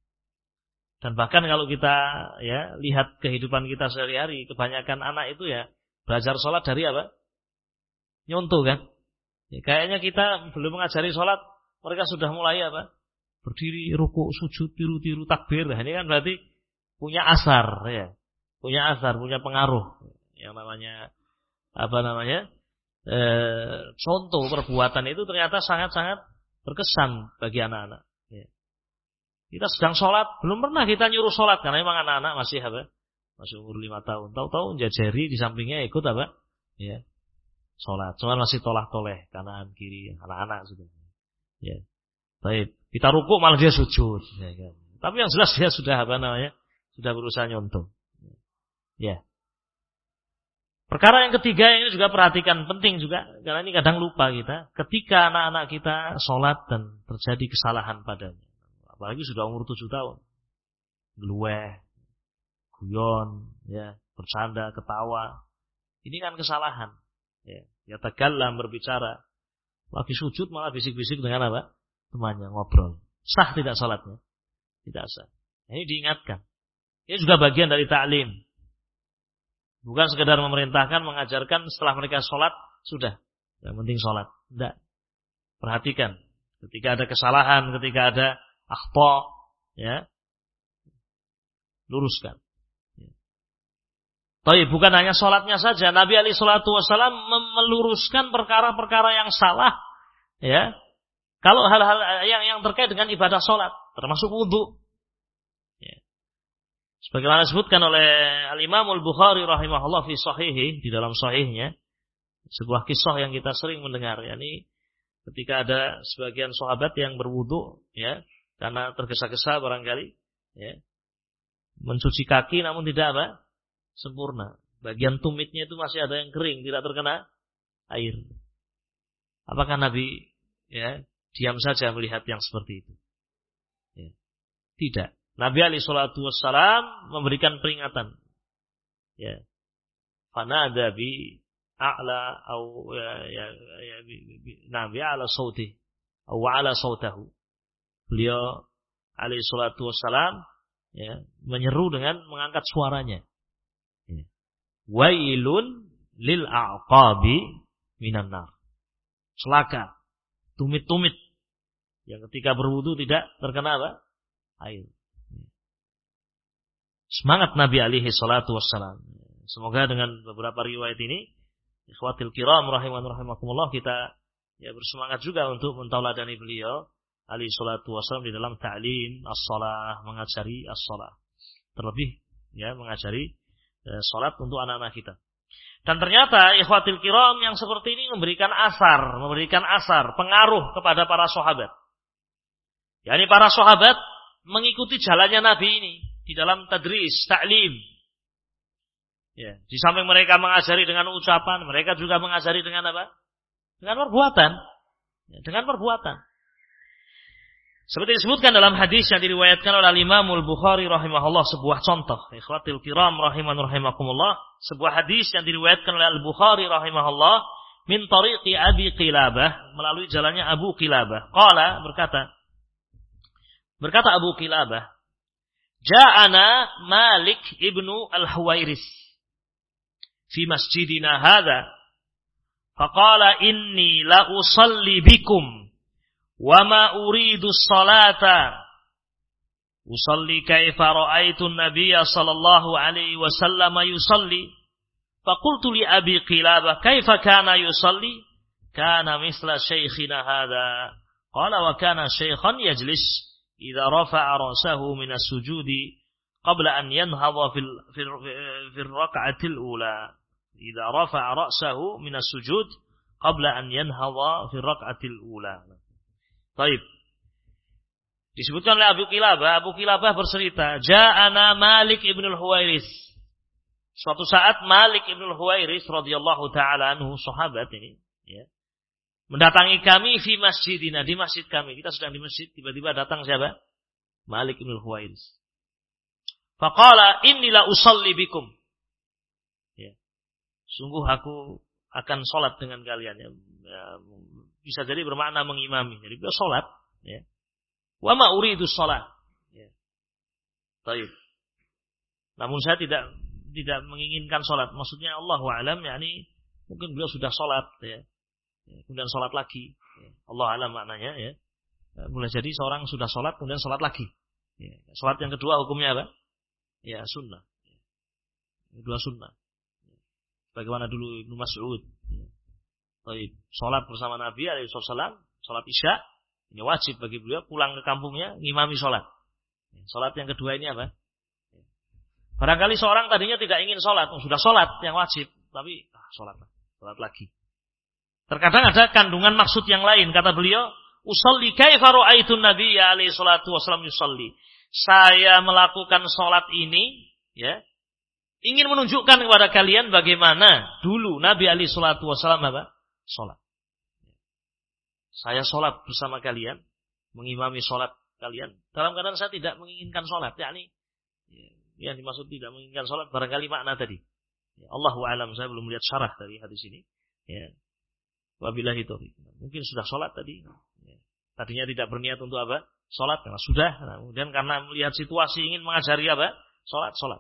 Dan bahkan kalau kita ya lihat kehidupan kita sehari-hari, kebanyakan anak itu ya belajar sholat dari apa? Nyontoh kan? Ya, kayaknya kita belum mengajari sholat, mereka sudah mulai apa? Berdiri, rukuk, sujud, tiru-tiru, takbir. Nah, ini kan berarti punya asar, ya, punya asar, punya pengaruh. Yang namanya apa namanya? E, contoh perbuatan itu ternyata sangat-sangat berkesan bagi anak-anak. Ya. Kita sedang sholat, belum pernah kita nyuruh sholat karena memang anak-anak masih apa? Masih umur lima tahun. Tahu-tahu jajari di sampingnya ikut apa? Ya. Sholat, cuma masih tolah-toleh kanan kiri, anak-anak sudah. Ya, baik. Kita rukuk malah dia sujud. Ya, kan? Tapi yang jelas dia sudah apa namanya, sudah berusaha nyontoh. Ya. Perkara yang ketiga ini juga perhatikan, penting juga, karena ini kadang lupa kita. Ketika anak-anak kita sholat dan terjadi kesalahan padanya, apalagi sudah umur tujuh tahun, geluweh, guyon, ya, bercanda, ketawa, ini kan kesalahan. Ya, ya tegallam berbicara, lagi sujud malah bisik-bisik dengan apa? temannya ngobrol. Sah tidak salatnya? Tidak sah. Ini diingatkan. Ini juga bagian dari ta'lim. Bukan sekedar memerintahkan, mengajarkan setelah mereka sholat, sudah. Yang penting sholat. Tidak. Perhatikan. Ketika ada kesalahan, ketika ada akhta, ya, luruskan. Ya. Tapi bukan hanya sholatnya saja. Nabi alaihi salatu wassalam meluruskan perkara-perkara yang salah. Ya. Kalau hal-hal yang, yang terkait dengan ibadah sholat, termasuk wudhu. Ya. Sebagaimana disebutkan oleh Al-Imam Al-Bukhari rahimahullah fi sahihi, di dalam sahihnya, sebuah kisah yang kita sering mendengar, yakni ketika ada sebagian sahabat yang berwudu, ya, karena tergesa-gesa barangkali, ya, mencuci kaki namun tidak apa? Sempurna. Bagian tumitnya itu masih ada yang kering, tidak terkena air. Apakah Nabi, ya, diam saja melihat yang seperti itu? Ya. Tidak. Nabi alaihi salatu wassalam memberikan peringatan. Ya. Fanada bi a'la au ya ya, ya Nabi ala sauti au ala sautahu. Beliau alaihi salatu wassalam, ya, menyeru dengan mengangkat suaranya. Ya. Wailun lil a'qabi minan nar. Celaka tumit-tumit yang ketika berwudu tidak terkena apa? Air. Semangat Nabi alaihi salatu wassalam. Semoga dengan beberapa riwayat ini, ikhwatil kiram rahiman rahimakumullah, kita ya bersemangat juga untuk mentauladani beliau alaihi salatu wassalam di dalam ta'lim as-shalah, mengajari as-shalah. Terlebih ya mengajari ya, salat untuk anak-anak kita. Dan ternyata ikhwatil kiram yang seperti ini memberikan asar, memberikan asar, pengaruh kepada para sahabat. yakni para sahabat mengikuti jalannya Nabi ini di dalam tadris, ta'lim. Ya, di samping mereka mengajari dengan ucapan, mereka juga mengajari dengan apa? Dengan perbuatan. Ya, dengan perbuatan. Seperti disebutkan dalam hadis yang diriwayatkan oleh Imam Al-Bukhari rahimahullah, sebuah contoh, ikhwatil kiram rahiman rahimakumullah, sebuah hadis yang diriwayatkan oleh Al-Bukhari rahimahullah min tariqi Abi Qilabah, melalui jalannya Abu Qilabah. Qala, berkata, berkata Abu Qilabah, ja'ana Malik ibnu Al-Huwairis fi masjidina hadha faqala inni la usalli bikum wa ma uridu as-salata usalli kaifa ra'aitu an-nabiyya sallallahu alaihi wasallam yusalli faqultu li Abi Qilabah kaifa kana yusalli kana misla shaykhina hadha qala wa kana shaykhan yajlis idza rafa'a ra'sahu min as-sujudi qabla an yanhadha fil fil rak'ati al-ula idza rafa'a ra'sahu min as-sujud qabla an yanhadha fil rak'ati al-ula. Baik. Disebutkan oleh Abu Qilabah, Abu Qilabah bercerita, ja'ana Malik ibn al-Huwairis. Suatu saat Malik ibn al-Huwairis radhiyallahu taala anhu, sahabat ini, ya, mendatangi kami fi masjidina, di masjid kami. Kita sedang di masjid, tiba-tiba datang siapa? Malik ibn al-Huwairis. Faqala inni la usalli bikum. Ya. Sungguh aku akan salat dengan kalian. Ya. Bisa jadi bermakna mengimami. Jadi beliau salat, ya. Wa ma uridu shalah. Ya. Baik. Namun saya tidak tidak menginginkan salat. Maksudnya Allahu a'lam, yakni mungkin beliau sudah salat, ya. Ya, kemudian sholat lagi, ya, Allah alam maknanya, ya. Boleh jadi seorang sudah sholat kemudian sholat lagi, ya. Sholat yang kedua hukumnya apa? Ya sunnah, ya. Kedua sunnah, ya. Bagaimana dulu Ibnu Mas'ud, ya. Baik, sholat bersama Nabi alaihi wasallam, sholat isya, ini wajib bagi beliau, pulang ke kampungnya ngimami sholat, ya. Sholat yang kedua ini apa? Ya. Barangkali seorang tadinya tidak ingin sholat, sudah sholat yang wajib, tapi ah, sholat, sholat lagi. Terkadang ada kandungan maksud yang lain. Kata beliau, usalli kaifa ra'aitun nabiyya alaihi salatu wasallam yusalli. Saya melakukan salat ini, ya, ingin menunjukkan kepada kalian bagaimana dulu Nabi alaihi salatu wasallam apa? Salat. Saya salat bersama kalian, mengimami salat kalian. Dalam keadaan saya tidak menginginkan salat, yakni ya, yang dimaksud tidak menginginkan salat barangkali makna tadi. Ya, Allahu a'lam, saya belum lihat syarah dari hadis ini. Ya. Wabillahi taufiq. Mungkin sudah sholat tadi. Tadinya tidak berniat untuk apa? Salat, karena sudah. Nah, kemudian karena melihat situasi ingin mengajari apa? Salat, salat.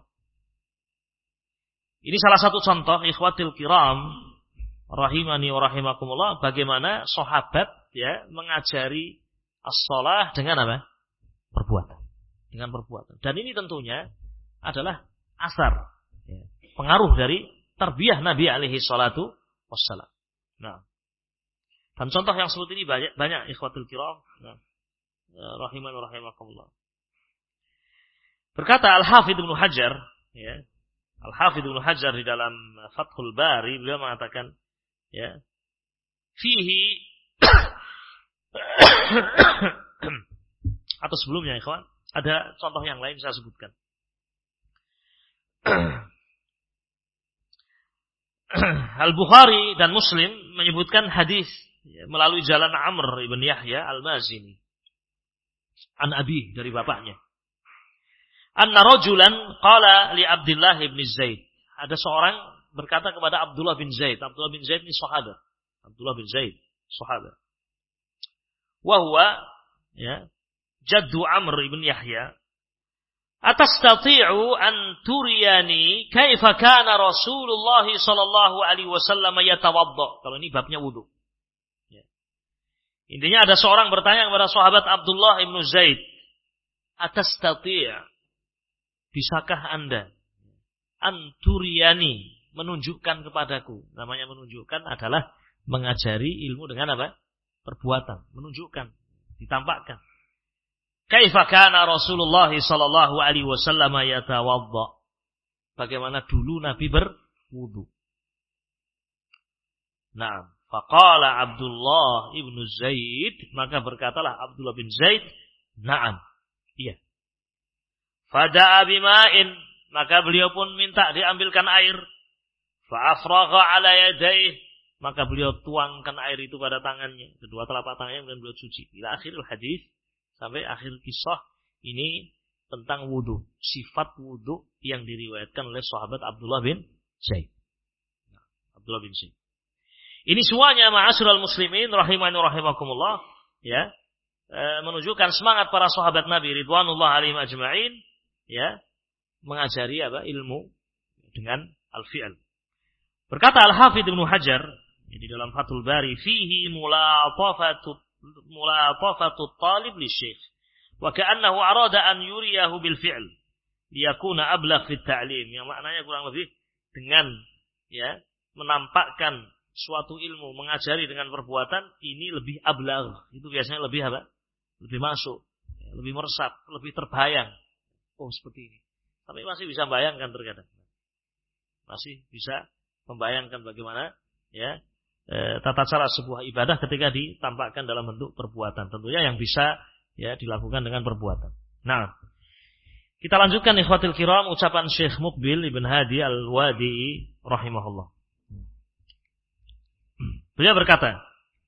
Ini salah satu contoh ikhwatil kiram rahimani wa rahimakumullah, bagaimana sahabat ya mengajari as-shalah dengan apa? Perbuatan. Dengan perbuatan. Dan ini tentunya adalah asar, ya, pengaruh dari tarbiyah Nabi alaihi salatu wassalam. Nah, dan contoh yang seperti ini banyak, banyak ikhwatul kiram. Nah, rahimani wa rahimakumullah. Berkata Al-Hafidz Ibnu Hajar, ya, Al-Hafidz Ibnu Hajar di dalam Fathul Bari, beliau mengatakan, ya, fihi atau sebelumnya ikhwan, ada contoh yang lain saya sebutkan. Al-Bukhari dan Muslim menyebutkan hadis ya, melalui jalan Amr ibn Yahya Al-Mazini an Abi, dari bapaknya. Anna rajulan qala li Abdullah bin Zaid. Ada seorang berkata kepada Abdullah bin Zaid. Abdullah bin Zaid ini sahabat. Abdullah bin Zaid, sahabat. Wa huwa ya, jaddu Amr ibn Yahya. Atastati'u an turiyani kaifa kana Rasulullah sallallahu alaihi wasallam yatawadda. Kalau ini babnya wudu. Ya. Intinya ada seorang bertanya kepada sahabat Abdullah ibn Zaid. Atastati', bisakah Anda an turiyani, menunjukkan kepadaku. Namanya menunjukkan adalah mengajari ilmu dengan apa? Perbuatan, menunjukkan, ditampakkan. Kaifa kana Rasulullah sallallahu alaihi wasallam yatawadda. Bagaimana dulu Nabi berwudu. Nah, faqala Abdullah ibn Zaid, maka berkatalah Abdullah bin Zaid, "Na'am." Iya. Fada'a bima'in, maka beliau pun minta diambilkan air. Fa afragha 'ala yadayhi, maka beliau tuangkan air itu pada tangannya, kedua telapak tangannya, kemudian beliau cuci. Ila akhiril hadis, sampai akhir kisah ini tentang wudu, sifat wudu yang diriwayatkan oleh sahabat Abdullah bin Zaid. Abdullah bin Zaid. Ini semuanya ma'asyiral muslimin rahimani rahimakumullah, ya, e, menunjukkan semangat para sahabat Nabi ridwanullah alaihim ajma'in, ya, mengajari apa? Ilmu dengan al-fi'l. Berkata Al-Hafidz Ibnu Hajar di dalam Fathul Bari, fihi mulatafatu mulatafatu talib li syekh wa ka'annahu arada an yuriyahu bil fi'l liyakuna ablagh fi ta'lim, yang maknanya kurang lebih dengan ya menampakkan suatu ilmu, mengajari dengan perbuatan ini lebih ablagh, itu biasanya lebih apa? Lebih masuk, lebih meresap, lebih terbayang. Oh, seperti ini. Tapi masih bisa bayangkan terkadang. Masih bisa membayangkan bagaimana ya E, tata cara sebuah ibadah ketika ditampakkan dalam bentuk perbuatan. Tentunya yang bisa ya dilakukan dengan perbuatan. Nah, kita lanjutkan ikhwatil kiram ucapan Syekh Muqbil Ibn Hadi Al-Wadi'i rahimahullah. Beliau berkata,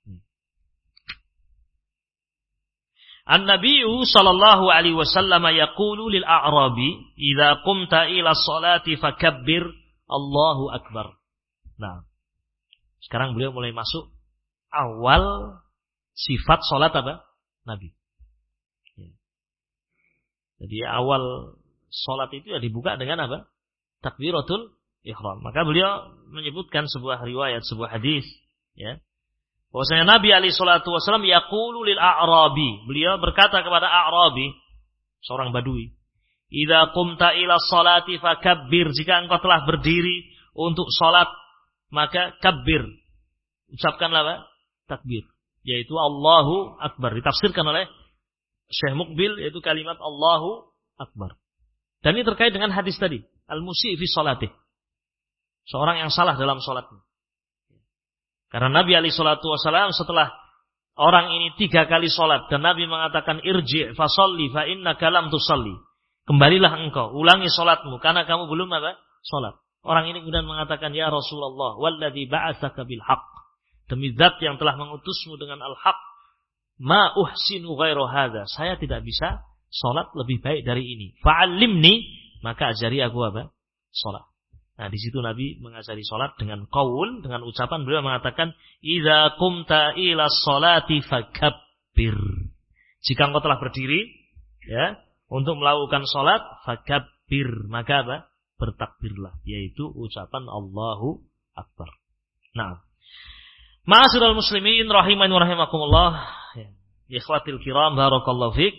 An-Nabiyyu sallallahu alaihi wasallam yaqulu lil a'rabi idza qumta ila sholati fakabbir Allahu akbar. Nah, sekarang beliau mulai masuk awal sifat sholat apa? Nabi. Ya. Jadi awal sholat itu ya dibuka dengan apa? Takbiratul ihram. Maka beliau menyebutkan sebuah riwayat, sebuah hadis, ya. Bahwasanya Nabi alaihi salatu wasallam yaqulu lil a'rabi. Beliau berkata kepada a'rabi, seorang badui, "Idza qumta ila sholati fakabbir." Jika engkau telah berdiri untuk sholat, maka kabbir, ucapkanlah apa? Takbir, yaitu Allahu Akbar. Ditafsirkan oleh Syekh Muqbil yaitu kalimat Allahu Akbar. Dan ini terkait dengan hadis tadi, al-musi' fi salatih, seorang yang salah dalam salatnya. Karena Nabi alaihi salatu wasallam setelah orang ini tiga kali salat dan Nabi mengatakan irji' fa sholli fa innaka lam tusalli. Kembalilah engkau, ulangi salatmu karena kamu belum apa? Salat. Orang ini kemudian mengatakan, ya Rasulullah, walladzi ba'atsaka bil haqq, demi zat yang telah mengutusmu dengan al-haq, ma uhsinu ghairu hadza, saya tidak bisa salat lebih baik dari ini. Fa'allimni, maka ajari aku apa? Salat. Nah, di situ Nabi mengajari salat dengan qaul, dengan ucapan beliau mengatakan, idza qumta ila sholati fakabbir. fakabbir. Jika engkau telah berdiri, ya, untuk melakukan salat, fakabbir, maka apa? Bertakbirlah, yaitu ucapan Allahu Akbar. Nah, ma'asyiral muslimin rahimani wa rahimakumullah, ya, ikhwatil kiram, barakallahu fik.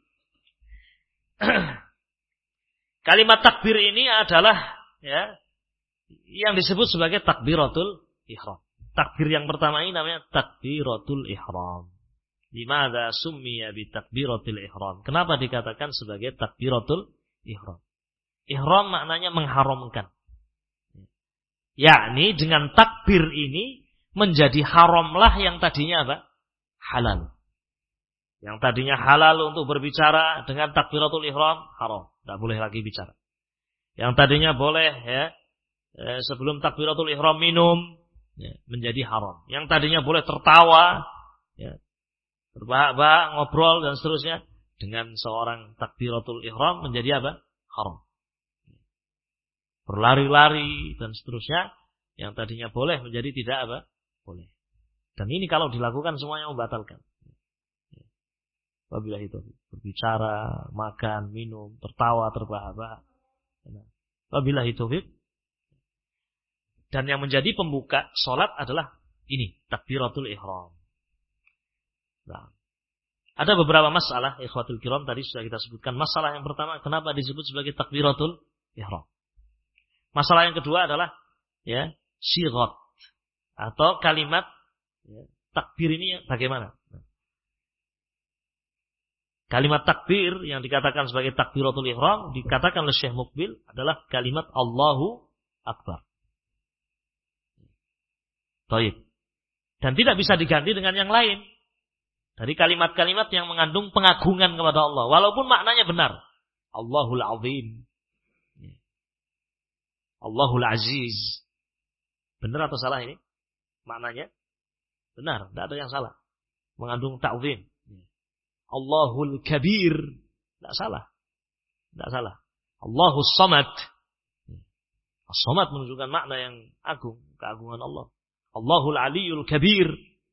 Kalimat takbir ini adalah, ya, yang disebut sebagai takbiratul ihram. Takbir yang pertama ini namanya takbiratul ihram. Limadza summiya bi takbiratul ihram? Kenapa dikatakan sebagai takbiratul ihram? Ihram maknanya mengharamkan. Yakni dengan takbir ini menjadi haramlah yang tadinya apa? Halal. Yang tadinya halal untuk berbicara dengan takbiratul ihram, haram, tidak boleh lagi bicara. Yang tadinya boleh, ya, sebelum takbiratul ihram minum, ya, menjadi haram. Yang tadinya boleh tertawa, ya, terbahak-bahak, ngobrol dan seterusnya, dengan seorang takbiratul ihram menjadi apa? Haram. Berlari-lari dan seterusnya, yang tadinya boleh menjadi tidak apa? Boleh. Dan ini kalau dilakukan semuanya membatalkan. Wabillahi taufiq. Berbicara, makan, minum, tertawa, terbahak-bahak. Wabillahi taufiq. Dan yang menjadi pembuka salat adalah ini, takbiratul ihram. Nah, ada beberapa masalah, ikhwatul kiram, tadi sudah kita sebutkan. Masalah yang pertama, kenapa disebut sebagai takbiratul ihram? Masalah yang kedua adalah, ya, sighat atau kalimat, ya, takbir ini bagaimana? Kalimat takbir yang dikatakan sebagai takbiratul ihram dikatakan oleh Syekh Muqbil adalah kalimat Allahu Akbar. Baik. Dan tidak bisa diganti dengan yang lain. Dari kalimat-kalimat yang mengandung pengagungan kepada Allah. Walaupun maknanya benar. Allahul Azim. Allahul Aziz. Benar atau salah ini? Maknanya benar. Tidak ada yang salah. Mengandung ta'zim. Allahul Kabir. Tidak salah. Tidak salah. Allahus Samad. As-Samad menunjukkan makna yang agung. Keagungan Allah. Allahul Aliyul Kabir.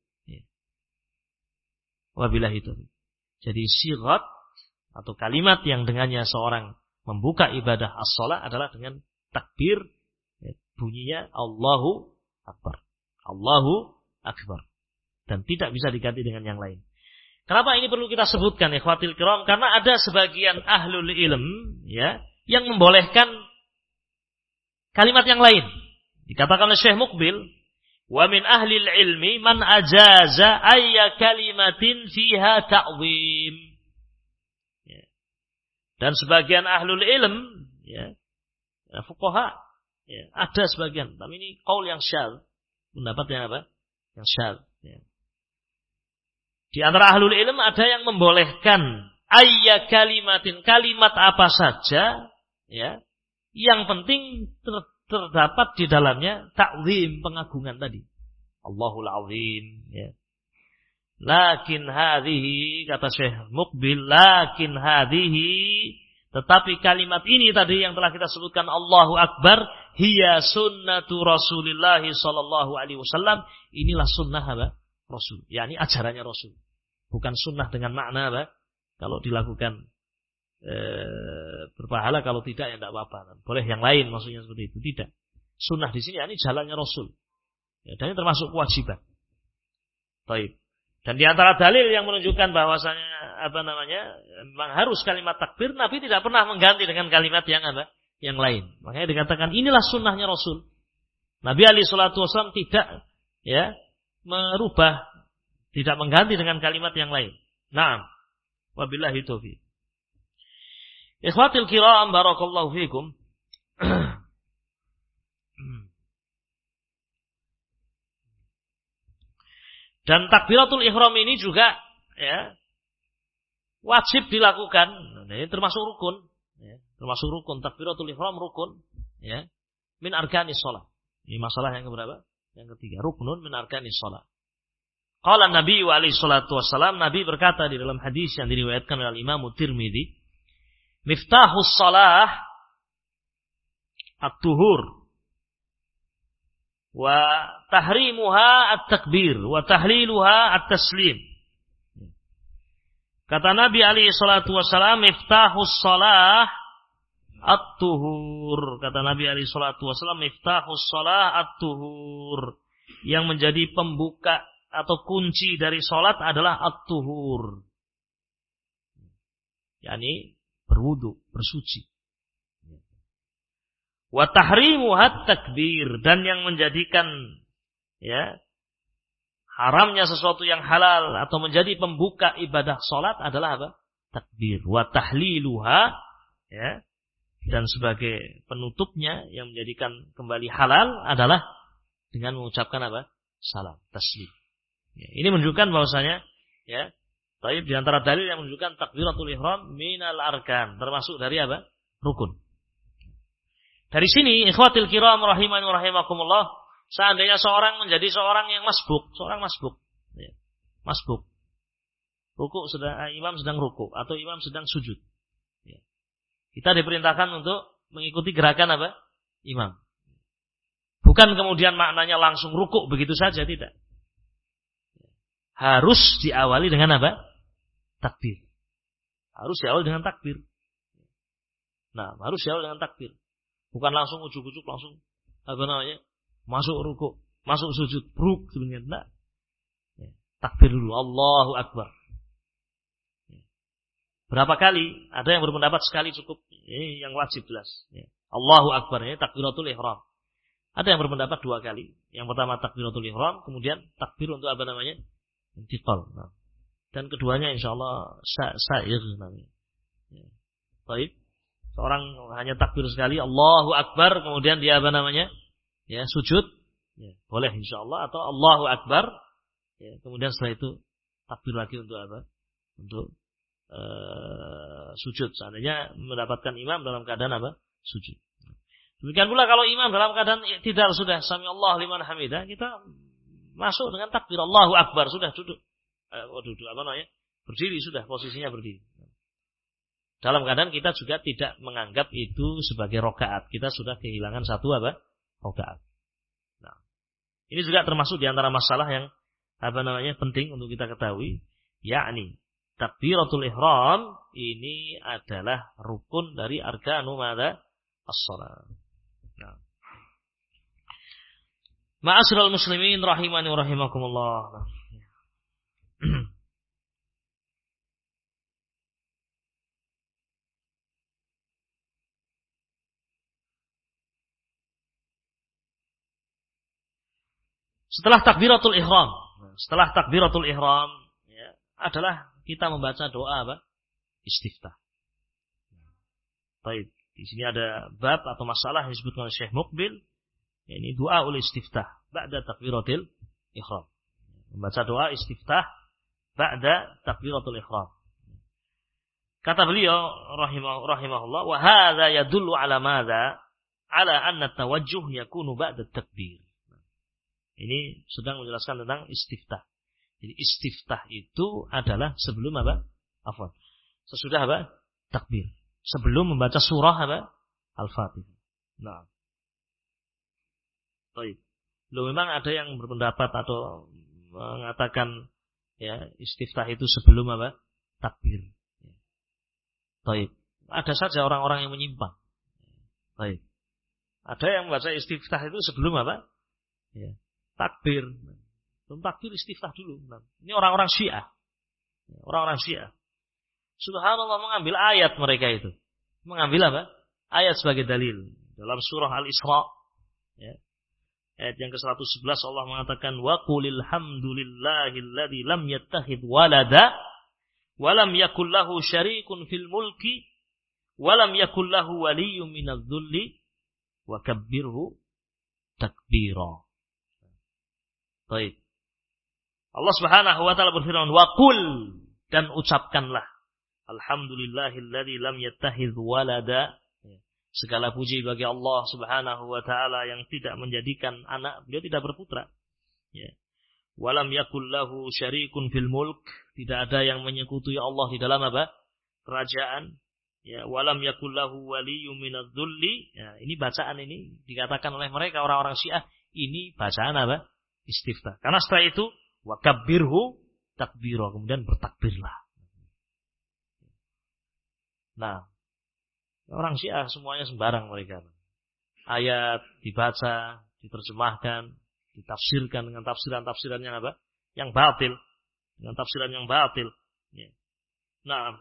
Wabillahi taufiq. Jadi sighat atau kalimat yang dengannya seorang membuka ibadah as-shalah adalah dengan takbir, ya, bunyinya Allahu Akbar. Allahu Akbar. Dan tidak bisa diganti dengan yang lain. Kenapa ini perlu kita sebutkan, ikhwatil kiram? Karena ada sebagian ahlul ilm, ya, yang membolehkan kalimat yang lain. Dikatakan oleh Syekh Muqbil, wa min ahlil ilmi man ajaza ayya kalimatin fiha ta'zim. Ya. Dan sebagian ahlul ilm, ya, ya, fuqaha, ya, ada sebagian, tapi ini qaul yang syadz, pendapat yang apa? Yang syadz. Ya. Di antara ahlul ilm ada yang membolehkan ayya kalimatin, kalimat apa saja, ya, yang penting ter- terdapat di dalamnya ta'zim, pengagungan tadi. Allahul Azim, ya. Lakin hadhihi, kata Syekh Muqbil, lakin hadhihi, tetapi kalimat ini tadi yang telah kita sebutkan Allahu Akbar, hiya sunnatu Rasulillah sallallahu alaihi wasallam, inilah sunnah apa? Rasul, yakni ajarannya Rasul. Bukan sunnah dengan makna apa? Kalau dilakukan e, berpahala, kalau tidak ya tidak apa-apa. Boleh yang lain, maksudnya seperti itu. Tidak. Sunnah di sini yakni jalannya Rasul. Ya, dan ini termasuk kewajiban. Baik. Dan di antara dalil yang menunjukkan bahwasanya apa namanya, memang harus kalimat takbir, Nabi tidak pernah mengganti dengan kalimat yang apa? Yang lain. Makanya dikatakan inilah sunnahnya Rasul. Nabi alaihi salatu wasallam tidak, ya, merubah, tidak mengganti dengan kalimat yang lain. Naam. Wabillahi taufiq. Ikhwatil kiram, barakallahu fikum. Dan takbiratul ihram ini juga, ya, wajib dilakukan. Ini termasuk rukun, ya, termasuk rukun. Takbiratul ihram rukun, ya, min arkanis shalah. Ini masalah yang keberapa? Yang ketiga, ruknun min arkanis shalah. Qala Nabi wa alaihi salatu wassalam, Nabi berkata di dalam hadis yang diriwayatkan oleh Imam Tirmidzi, miftahus shalah at-tuhur wa tahrimuha at-takbir wa tahliluha at-taslim. Kata Nabi alaihi salatu wasallam, miftahus shalah at-tuhur. Kata Nabi alaihi salatu wasallam, miftahus shalah at-tuhur. Yang menjadi pembuka atau kunci dari salat adalah at-tuhur. yakni berwudu, bersuci. Wa tahrimuhat takbir, dan yang menjadikan ya haramnya sesuatu yang halal atau menjadi pembuka ibadah salat adalah apa? Takbir. Wa tahliluha, ya, dan sebagai penutupnya yang menjadikan kembali halal adalah dengan mengucapkan apa? Salam, taslim. Ya, ini menunjukkan bahwasanya ya, taib di antara dalil yang menunjukkan takbiratul ihram minal arkan, termasuk dari apa? Rukun. Dari sini ikhwatil kiram rahimani rahimakumullah, seandainya seorang menjadi seorang yang masbuk, seorang masbuk, ya, masbuk, ruku sedang imam sedang ruku atau imam sedang sujud, ya, kita diperintahkan untuk mengikuti gerakan apa? Imam. Bukan kemudian maknanya langsung ruku begitu saja, tidak. Harus diawali dengan apa? Takbir. Harus diawali dengan takbir. Nah, harus diawali dengan takbir. Bukan langsung ujuk-ujuk langsung apa namanya? Masuk ruku, masuk sujud, bruk sebenarnya enggak. Ya, takbir dulu, Allahu Akbar. Ya. Berapa kali? Ada yang berpendapat sekali cukup. Ini yang wajib jelas. Ya. Allahu Akbar, ini takbiratul ihram. Ada yang berpendapat dua kali. Yang pertama takbiratul ihram, kemudian takbir untuk apa namanya? Intiqal. Nah. Dan keduanya insyaallah sa'ir namanya. Ya. Baik. Seorang hanya takbir sekali, Allahu Akbar, kemudian dia apa namanya? Ya, sujud. Ya, boleh insyaallah, atau Allahu Akbar. Ya, kemudian setelah itu takbir lagi untuk apa? Untuk uh, sujud. Seandainya mendapatkan imam dalam keadaan apa? Sujud. Demikian pula kalau imam dalam keadaan tidak sudah sami Allah liman hamidah, kita masuk dengan takbir Allahu Akbar, sudah duduk. Eh, oh, duduk apa namanya? Berdiri sudah, posisinya berdiri. Dalam keadaan kita juga tidak menganggap itu sebagai rokaat. Kita sudah kehilangan satu apa? Rokaat. Nah, ini juga termasuk di antara masalah yang apa namanya penting untuk kita ketahui, yakni takbiratul ihram ini adalah rukun dari arkanu madza as-shalah. Nah. Ma'asyiral muslimin rahimani wa rahimakumullah. Setelah takbiratul ihram, setelah takbiratul ihram ya, adalah kita membaca doa apa? Istiftah. Baik, di sini ada bab atau masalah yang disebutkan oleh Syekh Muqbil. Ini doa ul istiftah ba'da takbiratul ihram. Membaca doa istiftah ba'da takbiratul ihram. Kata beliau rahimah rahimahullah, wa hadza yadullu ala madza? Ala anna tawajjuh yakunu ba'da takbir. Ini sedang menjelaskan tentang istiftah. Jadi istiftah itu adalah sebelum apa? Afwan. Sesudah apa? Takbir. Sebelum membaca surah apa? Al-Fatihah. Nah. Baik. Loh, memang ada yang berpendapat atau mengatakan ya, istiftah itu sebelum apa? Takbir. Baik. Ada saja orang-orang yang menyimpang. Baik. Ada yang membaca istiftah itu sebelum apa? Ya. Takbir. Belum takbir istiftah dulu. Ini orang-orang Syiah. Orang-orang Syiah. Subhanallah, mengambil ayat mereka itu. Mengambil apa? Ayat sebagai dalil. Dalam surah Al-Isra. Ya. Ayat yang ke seratus sebelas Allah mengatakan, wa qulil hamdulillahilladzi lam yattakhidh walada wa lam yakul lahu syarikun fil mulki wa lam yakul lahu waliyyun minadh-dhulli wa kabbirhu takbira. Baik. Allah Subhanahu wa taala berfirman, wa qul, dan ucapkanlah, alhamdulillahilladzi lam yattakhidh walada. Segala puji bagi Allah Subhanahu wa taala yang tidak menjadikan anak, beliau tidak berputra. Ya. Wa lam yakul lahu syarikun fil mulk, tidak ada yang menyekutuai Allah di dalam apa? Kerajaan. Ya, wa lam yakul lahu waliyyun minadh-dhulli. Ya, ini bacaan ini dikatakan oleh mereka orang-orang Syiah, ini bacaan apa? Istiftah. Karena setelah itu wakabbirhu takbira, kemudian bertakbirlah. Nah, orang Syiah semuanya sembarang mereka. Ayat dibaca, diterjemahkan, ditafsirkan dengan tafsiran-tafsiran yang apa? Yang batil, dengan tafsiran yang batil. Ya. Nah,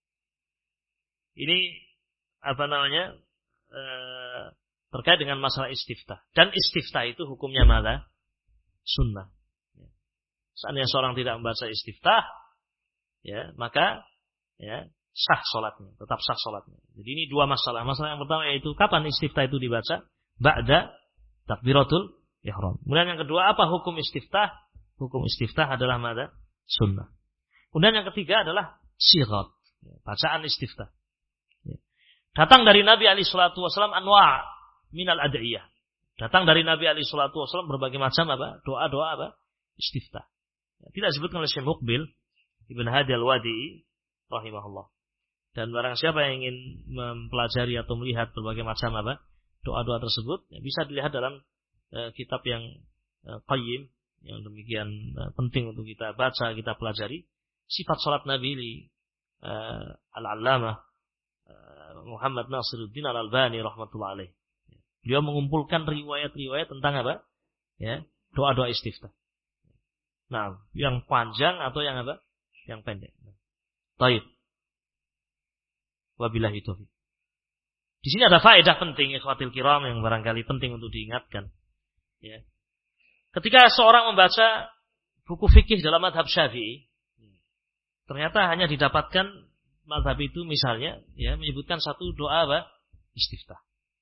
ini apa namanya? E, terkait dengan masalah istiftah. Dan istiftah itu hukumnya mana? Sunnah. Ya. Seandainya seorang tidak membaca istiftah, ya, maka ya, sah sholatnya, tetap sah sholatnya. Jadi ini dua masalah. Masalah yang pertama yaitu kapan istiftah itu dibaca? Ba'da takbiratul ihram. Kemudian yang kedua, apa hukum istiftah? Hukum istiftah adalah mana? Sunnah. Kemudian yang ketiga adalah sighat, bacaan istiftah. Datang dari Nabi alaihi salatu wasallam anwa' minal ad'iyah. Datang dari Nabi alaihi salatu wasallam berbagai macam apa? Doa-doa apa? Istiftah. Tidak disebutkan oleh Syekh Muqbil Ibn Hadi Al-Wadi'i rahimahullah. Dan barang siapa yang ingin mempelajari atau melihat berbagai macam apa doa-doa tersebut, ya, bisa dilihat dalam uh, kitab yang uh, qayyim, yang demikian uh, penting untuk kita baca, kita pelajari, sifat salat Nabi li uh, Al-Allamah uh, Muhammad Nasiruddin Al-Albani rahmatullah alaih. Beliau mengumpulkan riwayat-riwayat tentang apa? Ya, doa-doa istiftah. Nah, yang panjang atau yang apa? Yang pendek. Baik. Wabillahi taufiq. Di sini ada faedah penting ikhwatil kiram yang barangkali penting untuk diingatkan. Ya. Ketika seorang membaca buku fikih dalam mazhab Syafi'i, ternyata hanya didapatkan mazhab itu misalnya ya menyebutkan satu doa apa? Istiftah.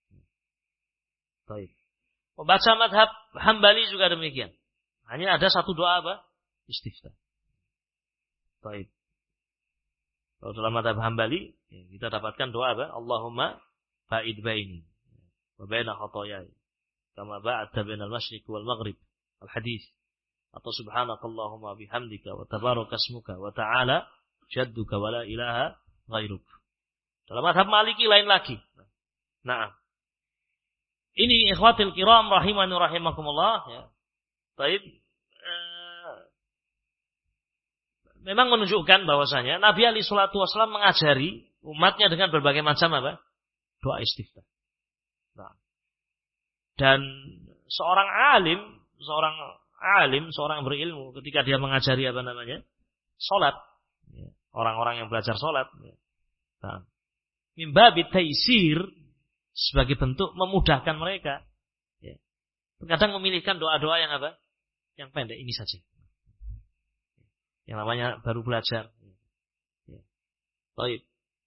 Baik. Membaca mazhab Hambali juga demikian. Hanya ada satu doa apa? Istiftah. Baik. Kalau dalam mazhab Hambali ya, kita dapatkan doa apa? Allahumma ba'id baini wa baina khataayai kama ba'adta bainal masyriqi wal maghrib. Al-hadis. Atau subhanakallahumma bihamdika wa tabarakasmuka wa ta'ala jadduka wa la ilaha ghairuk. Dalam mazhab Maliki lain lagi. Nah, ini ikhwatil kiram rahimani rahimakumullah ya. Baik. Memang menunjukkan bahwasanya Nabi alaihi salatu wasallam mengajari umatnya dengan berbagai macam apa? Doa istiftah. Nah. Dan seorang alim, seorang alim, seorang berilmu ketika dia mengajari apa namanya? Salat. Ya. Orang-orang yang belajar salat. Ya. Nah. Mimbabi taisir sebagai bentuk memudahkan mereka. Ya. Terkadang memilihkan doa-doa yang apa? Yang pendek ini saja. Yang namanya baru belajar. Ya. Baik.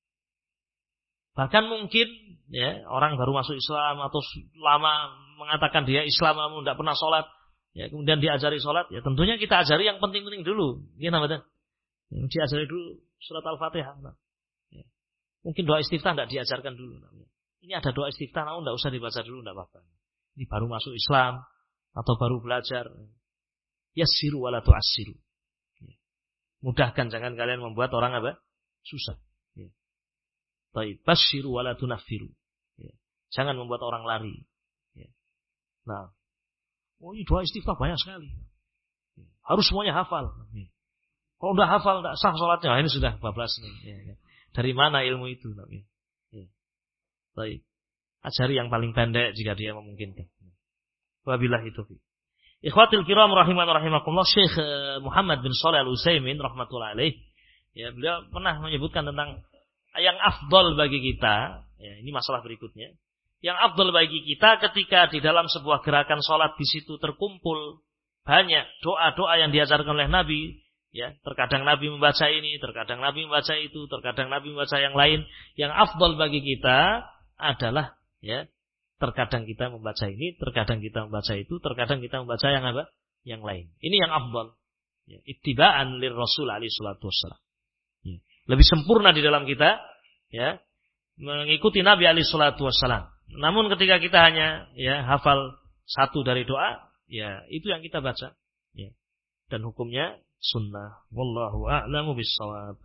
Bahkan mungkin ya orang baru masuk Islam atau lama mengatakan dia Islam namun tidak pernah sholat, ya kemudian diajari sholat, ya tentunya kita ajari yang penting-penting dulu. Ini namanya. Yang diajari dulu surat Al-Fatihah. Nah. Ya. Mungkin doa istiftah tidak diajarkan dulu. Namanya. Ini ada doa istiftah namun tidak usah dibaca dulu, tidak apa-apa. Ini baru masuk Islam atau baru belajar. Yassiru wala tu'assiru. Mudahkan, jangan kalian membuat orang apa? Susah. Ya. Baik, basyiru wala tunaffiru. Ya. Jangan membuat orang lari. Ya. Nah, oh ini doa istiftah banyak sekali. Ya. Harus semuanya hafal. Ya. Kalau udah hafal, tidak sah sholatnya. Nah, ini sudah bablas nih. Ya, ya. Dari mana ilmu itu? Ya. Ya. Baik, ajari yang paling pendek jika dia memungkinkan. Wabillahi taufiq. Ikhwatil kiram rahiman rahimakumullah, Syekh Muhammad bin Shalih Al-Utsaimin rahmatullah alaih, ya beliau pernah menyebutkan tentang yang afdal bagi kita, ya ini masalah berikutnya. Yang afdal bagi kita ketika di dalam sebuah gerakan salat di situ terkumpul banyak doa-doa yang diajarkan oleh Nabi, ya, terkadang Nabi membaca ini, terkadang Nabi membaca itu, terkadang Nabi membaca yang lain. Yang afdal bagi kita adalah ya terkadang kita membaca ini, terkadang kita membaca itu, terkadang kita membaca yang apa? Yang lain. Ini yang afdal. Ya, ittiba'an lir Rasul alaihi salatu wassalam. Ya. Lebih sempurna di dalam kita ya mengikuti Nabi alaihi salatu wassalam. Namun ketika kita hanya ya hafal satu dari doa, ya itu yang kita baca. Ya. Dan hukumnya sunnah. Wallahu a'lamu bis-shawab.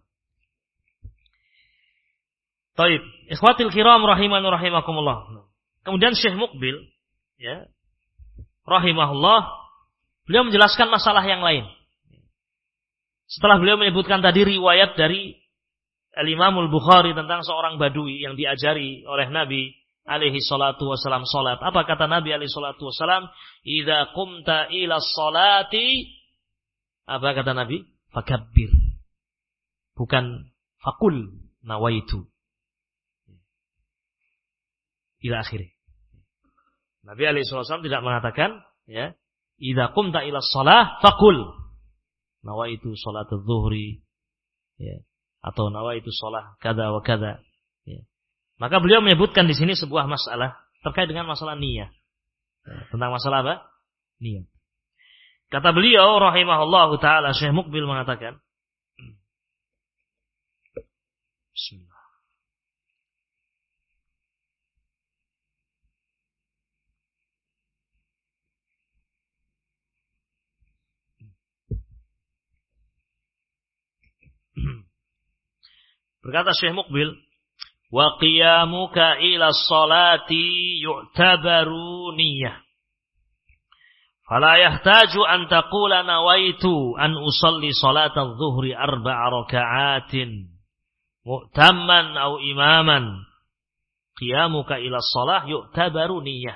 Baik, ikhwatil kiram rahiman rahimakumullah. Kemudian Syekh Muqbil, ya, rahimahullah, beliau menjelaskan masalah yang lain. Setelah beliau menyebutkan tadi riwayat dari Al-Imamul Bukhari tentang seorang badui yang diajari oleh Nabi alaihi salatu wasalam salat. Apa kata Nabi alaihi salatu wasalam? Idza qumta ila sholati, apa kata Nabi? Fakabbir. Bukan fakul nawaitu. Ila akhirih. Nabi alaihi salatu wasalam tidak mengatakan, ya, idza qumta ila shalah fakul nawaitu sholatul zuhri, ya, atau nawaitu shalah kada wa kada, ya. Maka beliau menyebutkan di sini sebuah masalah terkait dengan masalah niat. Ya, tentang masalah apa? Niat. Kata beliau rahimahullahu taala, Syekh Muqbil mengatakan, Bismillah. Berkata Syekh Muqbil, wa qiyamuka ila sholati yu'tabaru niyyah. Fala yahtaju an taqula nawaitu an usalli salat adh-dhuhri arba'a raka'atin mu'tamman aw imaman. Qiyamuka ila shalah yu'tabaru niyyah.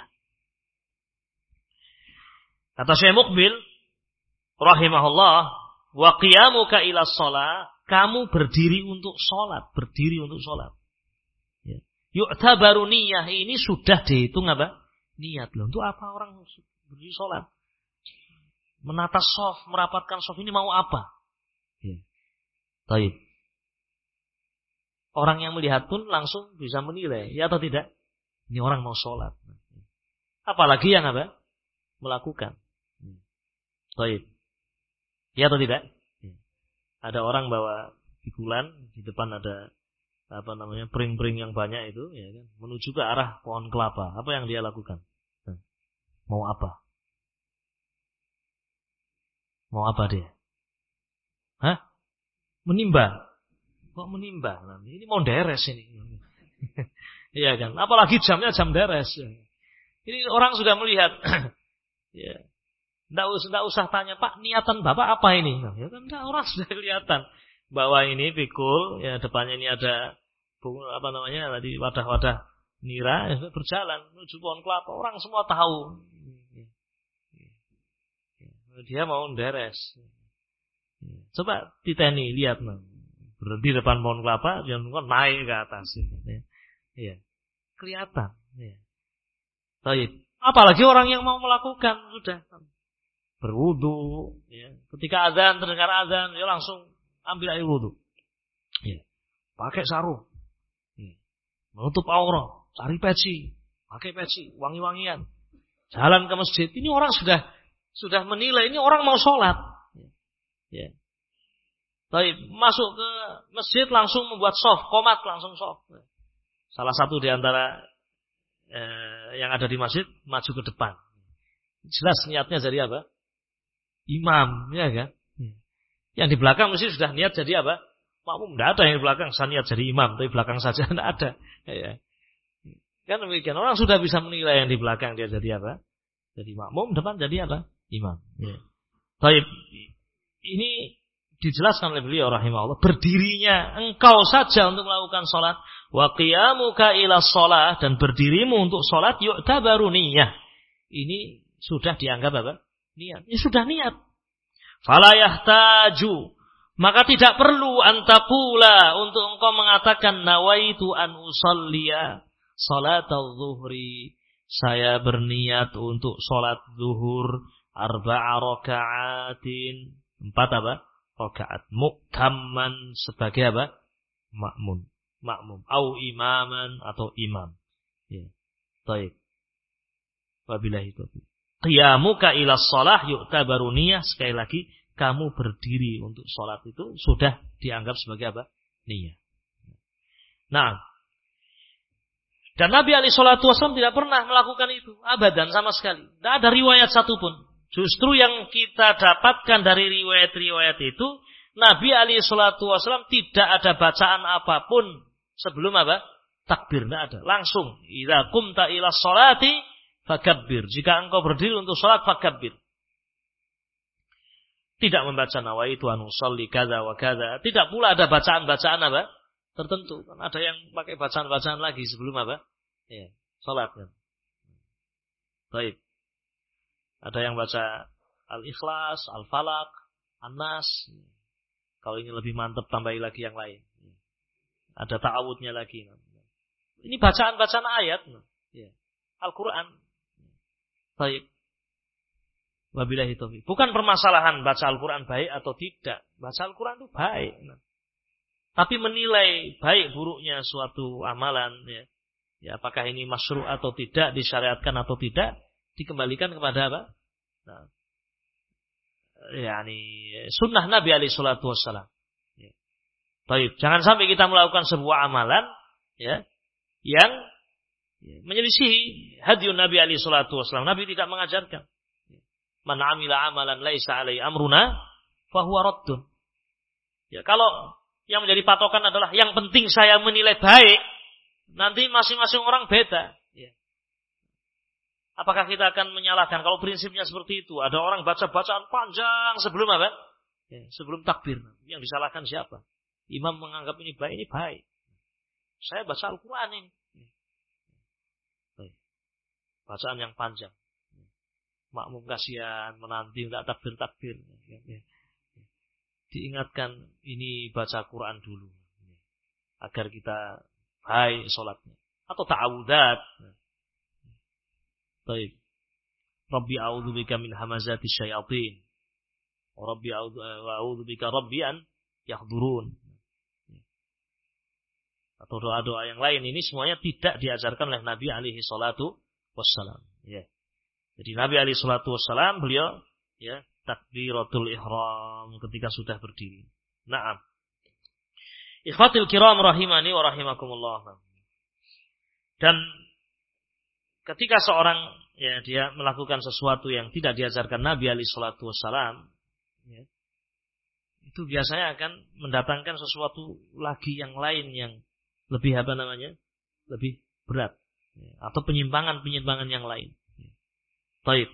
Kata Syekh Muqbil rahimahullah, wa qiyamuka ila shalah, kamu berdiri untuk sholat, berdiri untuk sholat. Ya. Yu'tabaru niyyah, ini sudah dihitung apa? Niat loh. Untuk apa orang berdiri sholat? Menata shaf, merapatkan shaf, ini mau apa? Ya. Baik. Orang yang melihat pun langsung bisa menilai, ya atau tidak? Ini orang mau sholat. Apalagi yang apa? Melakukan. Baik. Ya atau tidak? Ada orang bawa pikulan, di depan ada apa namanya pring-pring yang banyak itu, ya kan, menuju ke arah pohon kelapa. Apa yang dia lakukan? Nah, mau apa? Mau apa dia? Hah? Menimba. Kok menimba? Nah, ini mau deres ini. Iya kan? Apalagi jamnya jam deres. Ini orang sudah melihat. Ya. Tidak usah, tidak usah tanya, Pak, niatan Bapak apa ini? Nah, ya kan, enggak, orang sudah kelihatan bahwa ini pikul, ya depannya ini ada apa namanya tadi wadah-wadah nira, ya, berjalan menuju pohon kelapa. Orang semua tahu. Dia mau deres. Coba titeni, lihat, nah. Berhenti depan pohon kelapa, dia naik ke atas. Ya. Ya. Kelihatan. Ya. Baik. Apalagi orang yang mau melakukan sudah. Berwudu, ya. Ketika azan, terdengar azan, ya langsung ambil air wudu, ya. Pakai sarung, ya. Menutup aurat, cari peci, pakai peci, wangi-wangian, jalan ke masjid. Ini orang sudah sudah menilai ini orang mau sholat, ya. Ya. Tapi masuk ke masjid langsung membuat shaf, qomat langsung shaf. Salah satu di antara eh, yang ada di masjid maju ke depan. Jelas niatnya jadi apa? Imam, ya kan? Yang di belakang mesti sudah niat jadi apa? Makmum. Tidak ada yang di belakang saya niat jadi imam, tapi belakang saja tidak ada. Ya. Kan demikian. Orang sudah bisa menilai yang di belakang dia jadi apa? Jadi makmum, depan jadi apa? Imam. Ya. Baik. Ini dijelaskan oleh beliau rahimahullah. Berdirinya engkau saja untuk melakukan sholat. Wa qiyamuka ila sholat. Dan berdirimu untuk sholat yu'tabaru niyyah. Ini sudah dianggap apa? Niat. Ini sudah niat. Fala yahtaju, maka tidak perlu antaqula untuk engkau mengatakan nawaitu an usalliya salatal zuhri. Saya berniat untuk salat zuhur arba'a raka'atin. Empat apa? Rakaat. Mu'tamman sebagai apa? Makmum. Makmum. Au imaman atau imam. Ya. Baik. Wabillahi taufiq. Qiyamuka ila shalah yu'tabaru niyyah. Sekali lagi, kamu berdiri untuk sholat itu sudah dianggap sebagai apa? Niyyah. Nah, dan Nabi alaihi salatu wasallam tidak pernah melakukan itu, abadan sama sekali. Tidak ada riwayat satupun. Justru yang kita dapatkan dari riwayat-riwayat itu, Nabi alaihi salatu wasallam tidak ada bacaan apapun sebelum apa? Takbir, tidak ada. Langsung, idza qumta ila sholati fakabbir. Jika engkau berdiri untuk salat, fakabbir. Tidak membaca nawaitu an usalli kadza wa kadza. Tidak pula ada bacaan-bacaan apa? tertentu. Kan ada yang pakai bacaan-bacaan lagi sebelum apa? Ya, salat kan. Baik. Ada yang baca Al-Ikhlas, Al-Falaq, An-Nas. Kalau ini lebih mantap tambahi lagi yang lain. Ada ta'awudnya lagi. Ini bacaan-bacaan ayat. Ya. Al-Quran. Baik. Wabillahi taufiq. Bukan permasalahan baca Al-Quran baik atau tidak. Baca Al-Quran itu baik. Tapi menilai baik buruknya suatu amalan. Ya. Ya, apakah ini masyru' atau tidak, disyariatkan atau tidak, dikembalikan kepada apa? Nah, yakni sunnah Nabi alaihi salatu wassalam. Ya. Baik, jangan sampai kita melakukan sebuah amalan ya yang ya, menyelisihi hadis Nabi alaihi salatu wassalam. Nabi tidak mengajarkan. Man 'amila amalan laisa 'alaihi amruna fahuwa raddun. Ya, kalau yang menjadi patokan adalah yang penting saya menilai baik, nanti masing-masing orang beda. Ya. Apakah kita akan menyalahkan kalau prinsipnya seperti itu? Ada orang baca bacaan panjang sebelum apa? Ya, sebelum takbir. Yang disalahkan siapa? Imam menganggap ini baik, ini baik. Saya baca Al-Quran ini. Baik. Bacaan yang panjang. Makmum kasihan, menanti, tidak takbir-takbir. Ya, ya. Diingatkan ini baca Quran dulu. Ya. Agar kita baik sholatnya. Atau ta'awudat. Baik. Rabbi a'udzubika min hamazati syayatin. Rabbi a'udzubika rabbi an yahdurun. Atau doa-doa yang lain ini semuanya tidak diajarkan oleh Nabi alaihi salatu wassalam. Ya. Jadi Nabi alaihi salatu wassalam beliau ya takbiratul ihram ketika sudah berdiri. Naam. Ikhwatil kiram rahimani wa rahimakumullah. Dan ketika seorang ya dia melakukan sesuatu yang tidak diajarkan Nabi alaihi salatu wassalam, ya, itu biasanya akan mendatangkan sesuatu lagi yang lain yang lebih apa namanya? Lebih berat ya, atau penyimpangan-penyimpangan yang lain. Ya. Baik.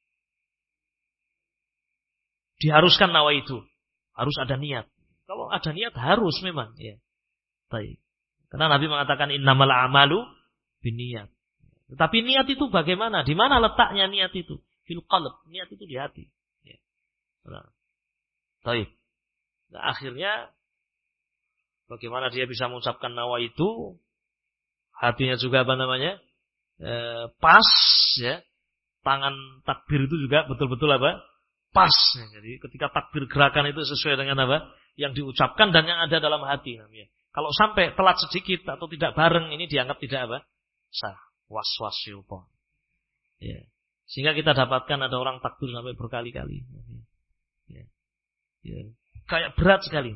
Diharuskan nawa itu, harus ada niat. Kalau ada niat harus memang ya. Baik. Karena Nabi mengatakan innamal a'malu binniyat. Tetapi niat itu bagaimana? Di mana letaknya niat itu? Fil qalb. Niat itu di hati. Ya. Nah. Baik. Nah, akhirnya bagaimana dia bisa mengucapkan nawa itu? Hatinya juga apa namanya? E, pas ya. Tangan takbir itu juga betul-betul apa? Pas. Jadi ketika takbir gerakan itu sesuai dengan apa? Yang diucapkan dan yang ada dalam hati namanya. Kalau sampai telat sedikit atau tidak bareng ini dianggap tidak apa? Sah. Was-was syaitan. Ya. Sehingga kita dapatkan ada orang takbir sampai berkali-kali. Ya. Ya. Kayak berat sekali.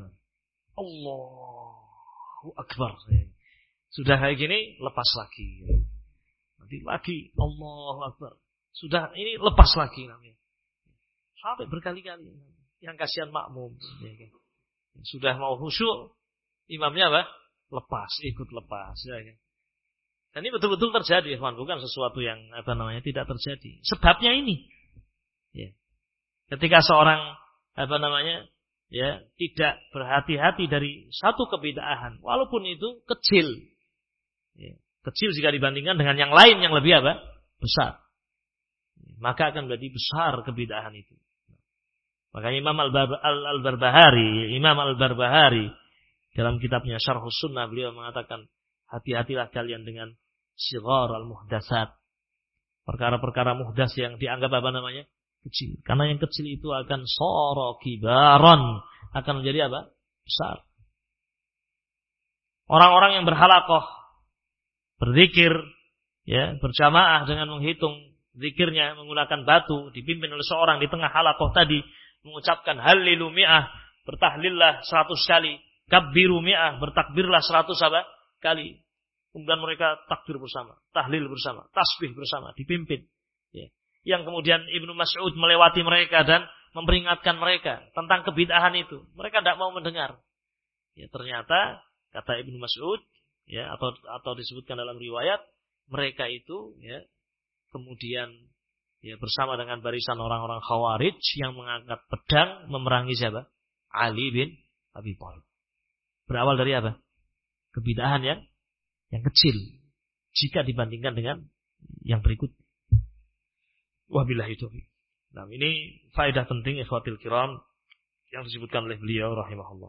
Allahu Akbar. Ya. Sudah kayak gini lepas lagi. Nanti lagi Allahu Akbar. Sudah ini lepas lagi namanya. Sampai berkali-kali. Yang kasihan makmum. Ya. Sudah mau khusyuk, imamnya apa? Lepas, ikut lepas. Ya, ya. Dan ini betul-betul terjadi, bukan sesuatu yang apa namanya tidak terjadi. Sebabnya ini, ya. Ketika seorang apa namanya, ya tidak berhati-hati dari satu kebid'ahan, walaupun itu kecil, ya. Kecil jika dibandingkan dengan yang lain yang lebih apa? Besar. Maka akan menjadi besar kebid'ahan itu. Makanya Imam Al-Barbahari, Imam Al-Barbahari dalam kitabnya Syarhus Sunnah beliau mengatakan hati-hatilah kalian dengan sighar al-muhdasat. Perkara-perkara muhdas yang dianggap apa namanya? Kecil. Karena yang kecil itu akan sara kibaran, akan menjadi apa? Besar. Orang-orang yang berhalaqah, berzikir, ya, berjamaah dengan menghitung zikirnya menggunakan batu, dipimpin oleh seorang di tengah halaqah tadi mengucapkan halilu mi'ah, bertahlillah seratus kali, kabbiru mi'ah, bertakbirlah seratus apa? Kali. Kemudian mereka takbir bersama, tahlil bersama, tasbih bersama, dipimpin. Ya. Yang kemudian Ibnu Mas'ud melewati mereka dan memperingatkan mereka tentang kebid'ahan itu. Mereka tidak mau mendengar. Ya, ternyata kata Ibnu Mas'ud, ya, atau atau disebutkan dalam riwayat, mereka itu, ya, kemudian ya, bersama dengan barisan orang-orang Khawarij yang mengangkat pedang memerangi siapa? Ali bin Abi Thalib. Berawal dari apa? Kebid'ahan yang yang kecil jika dibandingkan dengan yang berikut. Wabillahi taufiq. Nah, ini faedah penting ikhwatil kiram yang disebutkan oleh beliau rahimahullah.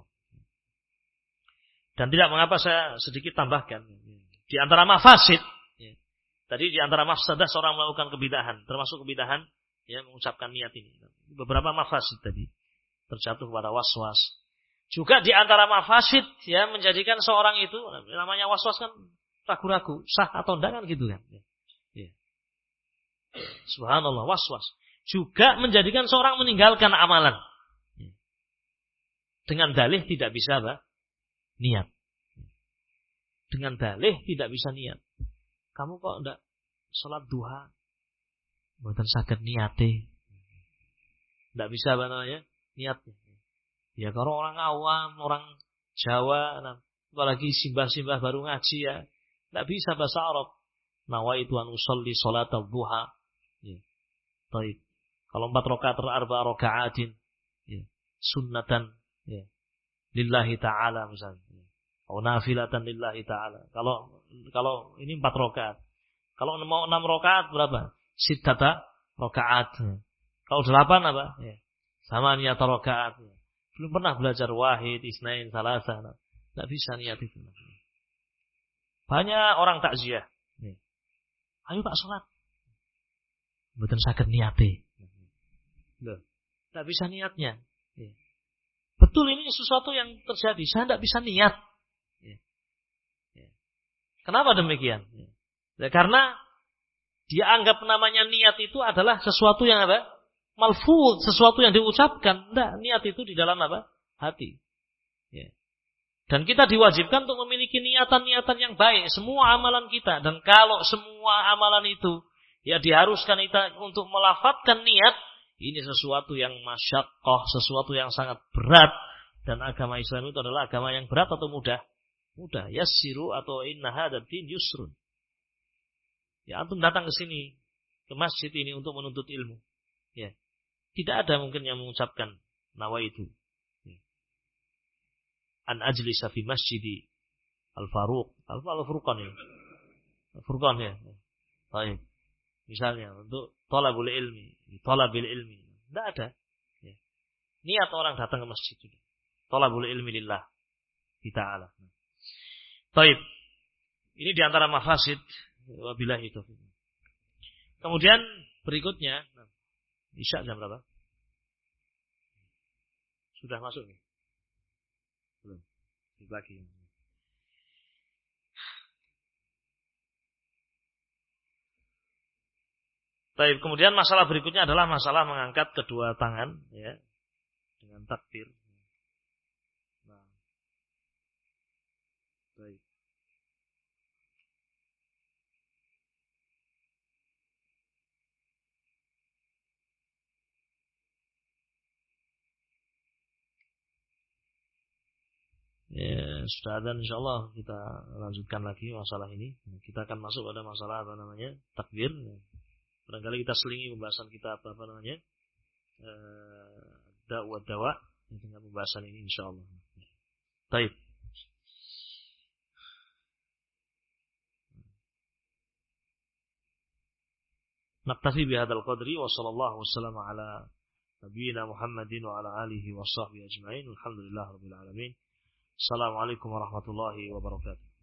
Dan tidak mengapa saya sedikit tambahkan. Di antara mafasid, ya, tadi di antara mafsadah seorang melakukan kebid'ahan, termasuk kebid'ahan ya mengucapkan niat ini. Beberapa mafasid tadi, terjatuh pada waswas. Juga di antara mafasid ya menjadikan seorang itu, namanya waswas kan ragu-ragu, sah atau enggak kan gitu kan. Ya. Ya. Subhanallah, waswas. Juga menjadikan seorang meninggalkan amalan. Ya. Dengan dalih tidak bisa apa? Niat. Dengan dalih tidak bisa niat. Kamu kok enggak sholat duha? Mboten saged niate. Enggak bisa apa namanya? Niatnya. Ya kalau orang awam, orang Jawa, apalagi simbah-simbah baru ngaji ya, enggak bisa bahasa Arab. Nawaitu an usolli sholat al-duha. Ya. Baik. Kalau empat rakaat arba rakaatin, ya. Sunnatan, ya. Lillahi ta'ala misalnya. Atau nafilatan lillahi ta'ala. Kalau kalau ini empat rakaat. Kalau mau enam rakaat berapa? Sittata rakaat. Ya. Kalau delapan apa? Ya. Sama niat rakaat. Ya. Belum pernah belajar wahid, isnain, salasa. Tidak bisa niat itu. Banyak orang takziah. Ya. Ayo Pak sholat. Mboten saged niate. Loh, tidak bisa niatnya. Ya. Betul ini sesuatu yang terjadi. Saya tidak bisa niat. Ya. Ya. Kenapa demikian? Ya. Ya, karena dia anggap namanya niat itu adalah sesuatu yang apa? Malfuz, sesuatu yang diucapkan. Tidak, niat itu di dalam apa? Hati. Ya. Dan kita diwajibkan untuk memiliki niatan-niatan yang baik. Semua amalan kita. Dan kalau semua amalan itu ya diharuskan kita untuk melafatkan niat, ini sesuatu yang masyaqqah, sesuatu yang sangat berat. Dan agama Islam itu adalah agama yang berat atau mudah? Mudah. Yassiru atau inna hadzal din yusrun. Ya, antum datang ke sini, ke masjid ini untuk menuntut ilmu. Ya. Tidak ada mungkin yang mengucapkan nawaitu. Ya. An ajlisa fi masjidi Al-Faruq. Al-Furqan ya. Al-Furqan ya. Baik. Misalnya untuk thalabul ilmi, thalabil ilmi. Tidak ada. Ya. Niat orang datang ke masjid itu. Thalabul ilmi lillah ta'ala. Baik. Ini di antara mafasid wabillahi taufiq. Kemudian berikutnya, Isya jam berapa? Sudah masuk nih? Belum. Lagi. Baik, kemudian masalah berikutnya adalah masalah mengangkat kedua tangan ya dengan takbir. Nah. Baik. Ya, sudah ada insyaallah kita lanjutkan lagi masalah ini. Kita akan masuk pada masalah apa namanya? Takbir. Barangkali kita selingi pembahasan kita apa, apa namanya? Eh, dakwah dawa dengan pembahasan ini insyaallah. Baik. Naktafi bihadzal qadri wa sallallahu wasallam ala nabiyyina Muhammadin wa ala alihi wa sahbihi ajma'in. Alhamdulillahirabbil alamin. Assalamualaikum warahmatullahi wabarakatuh.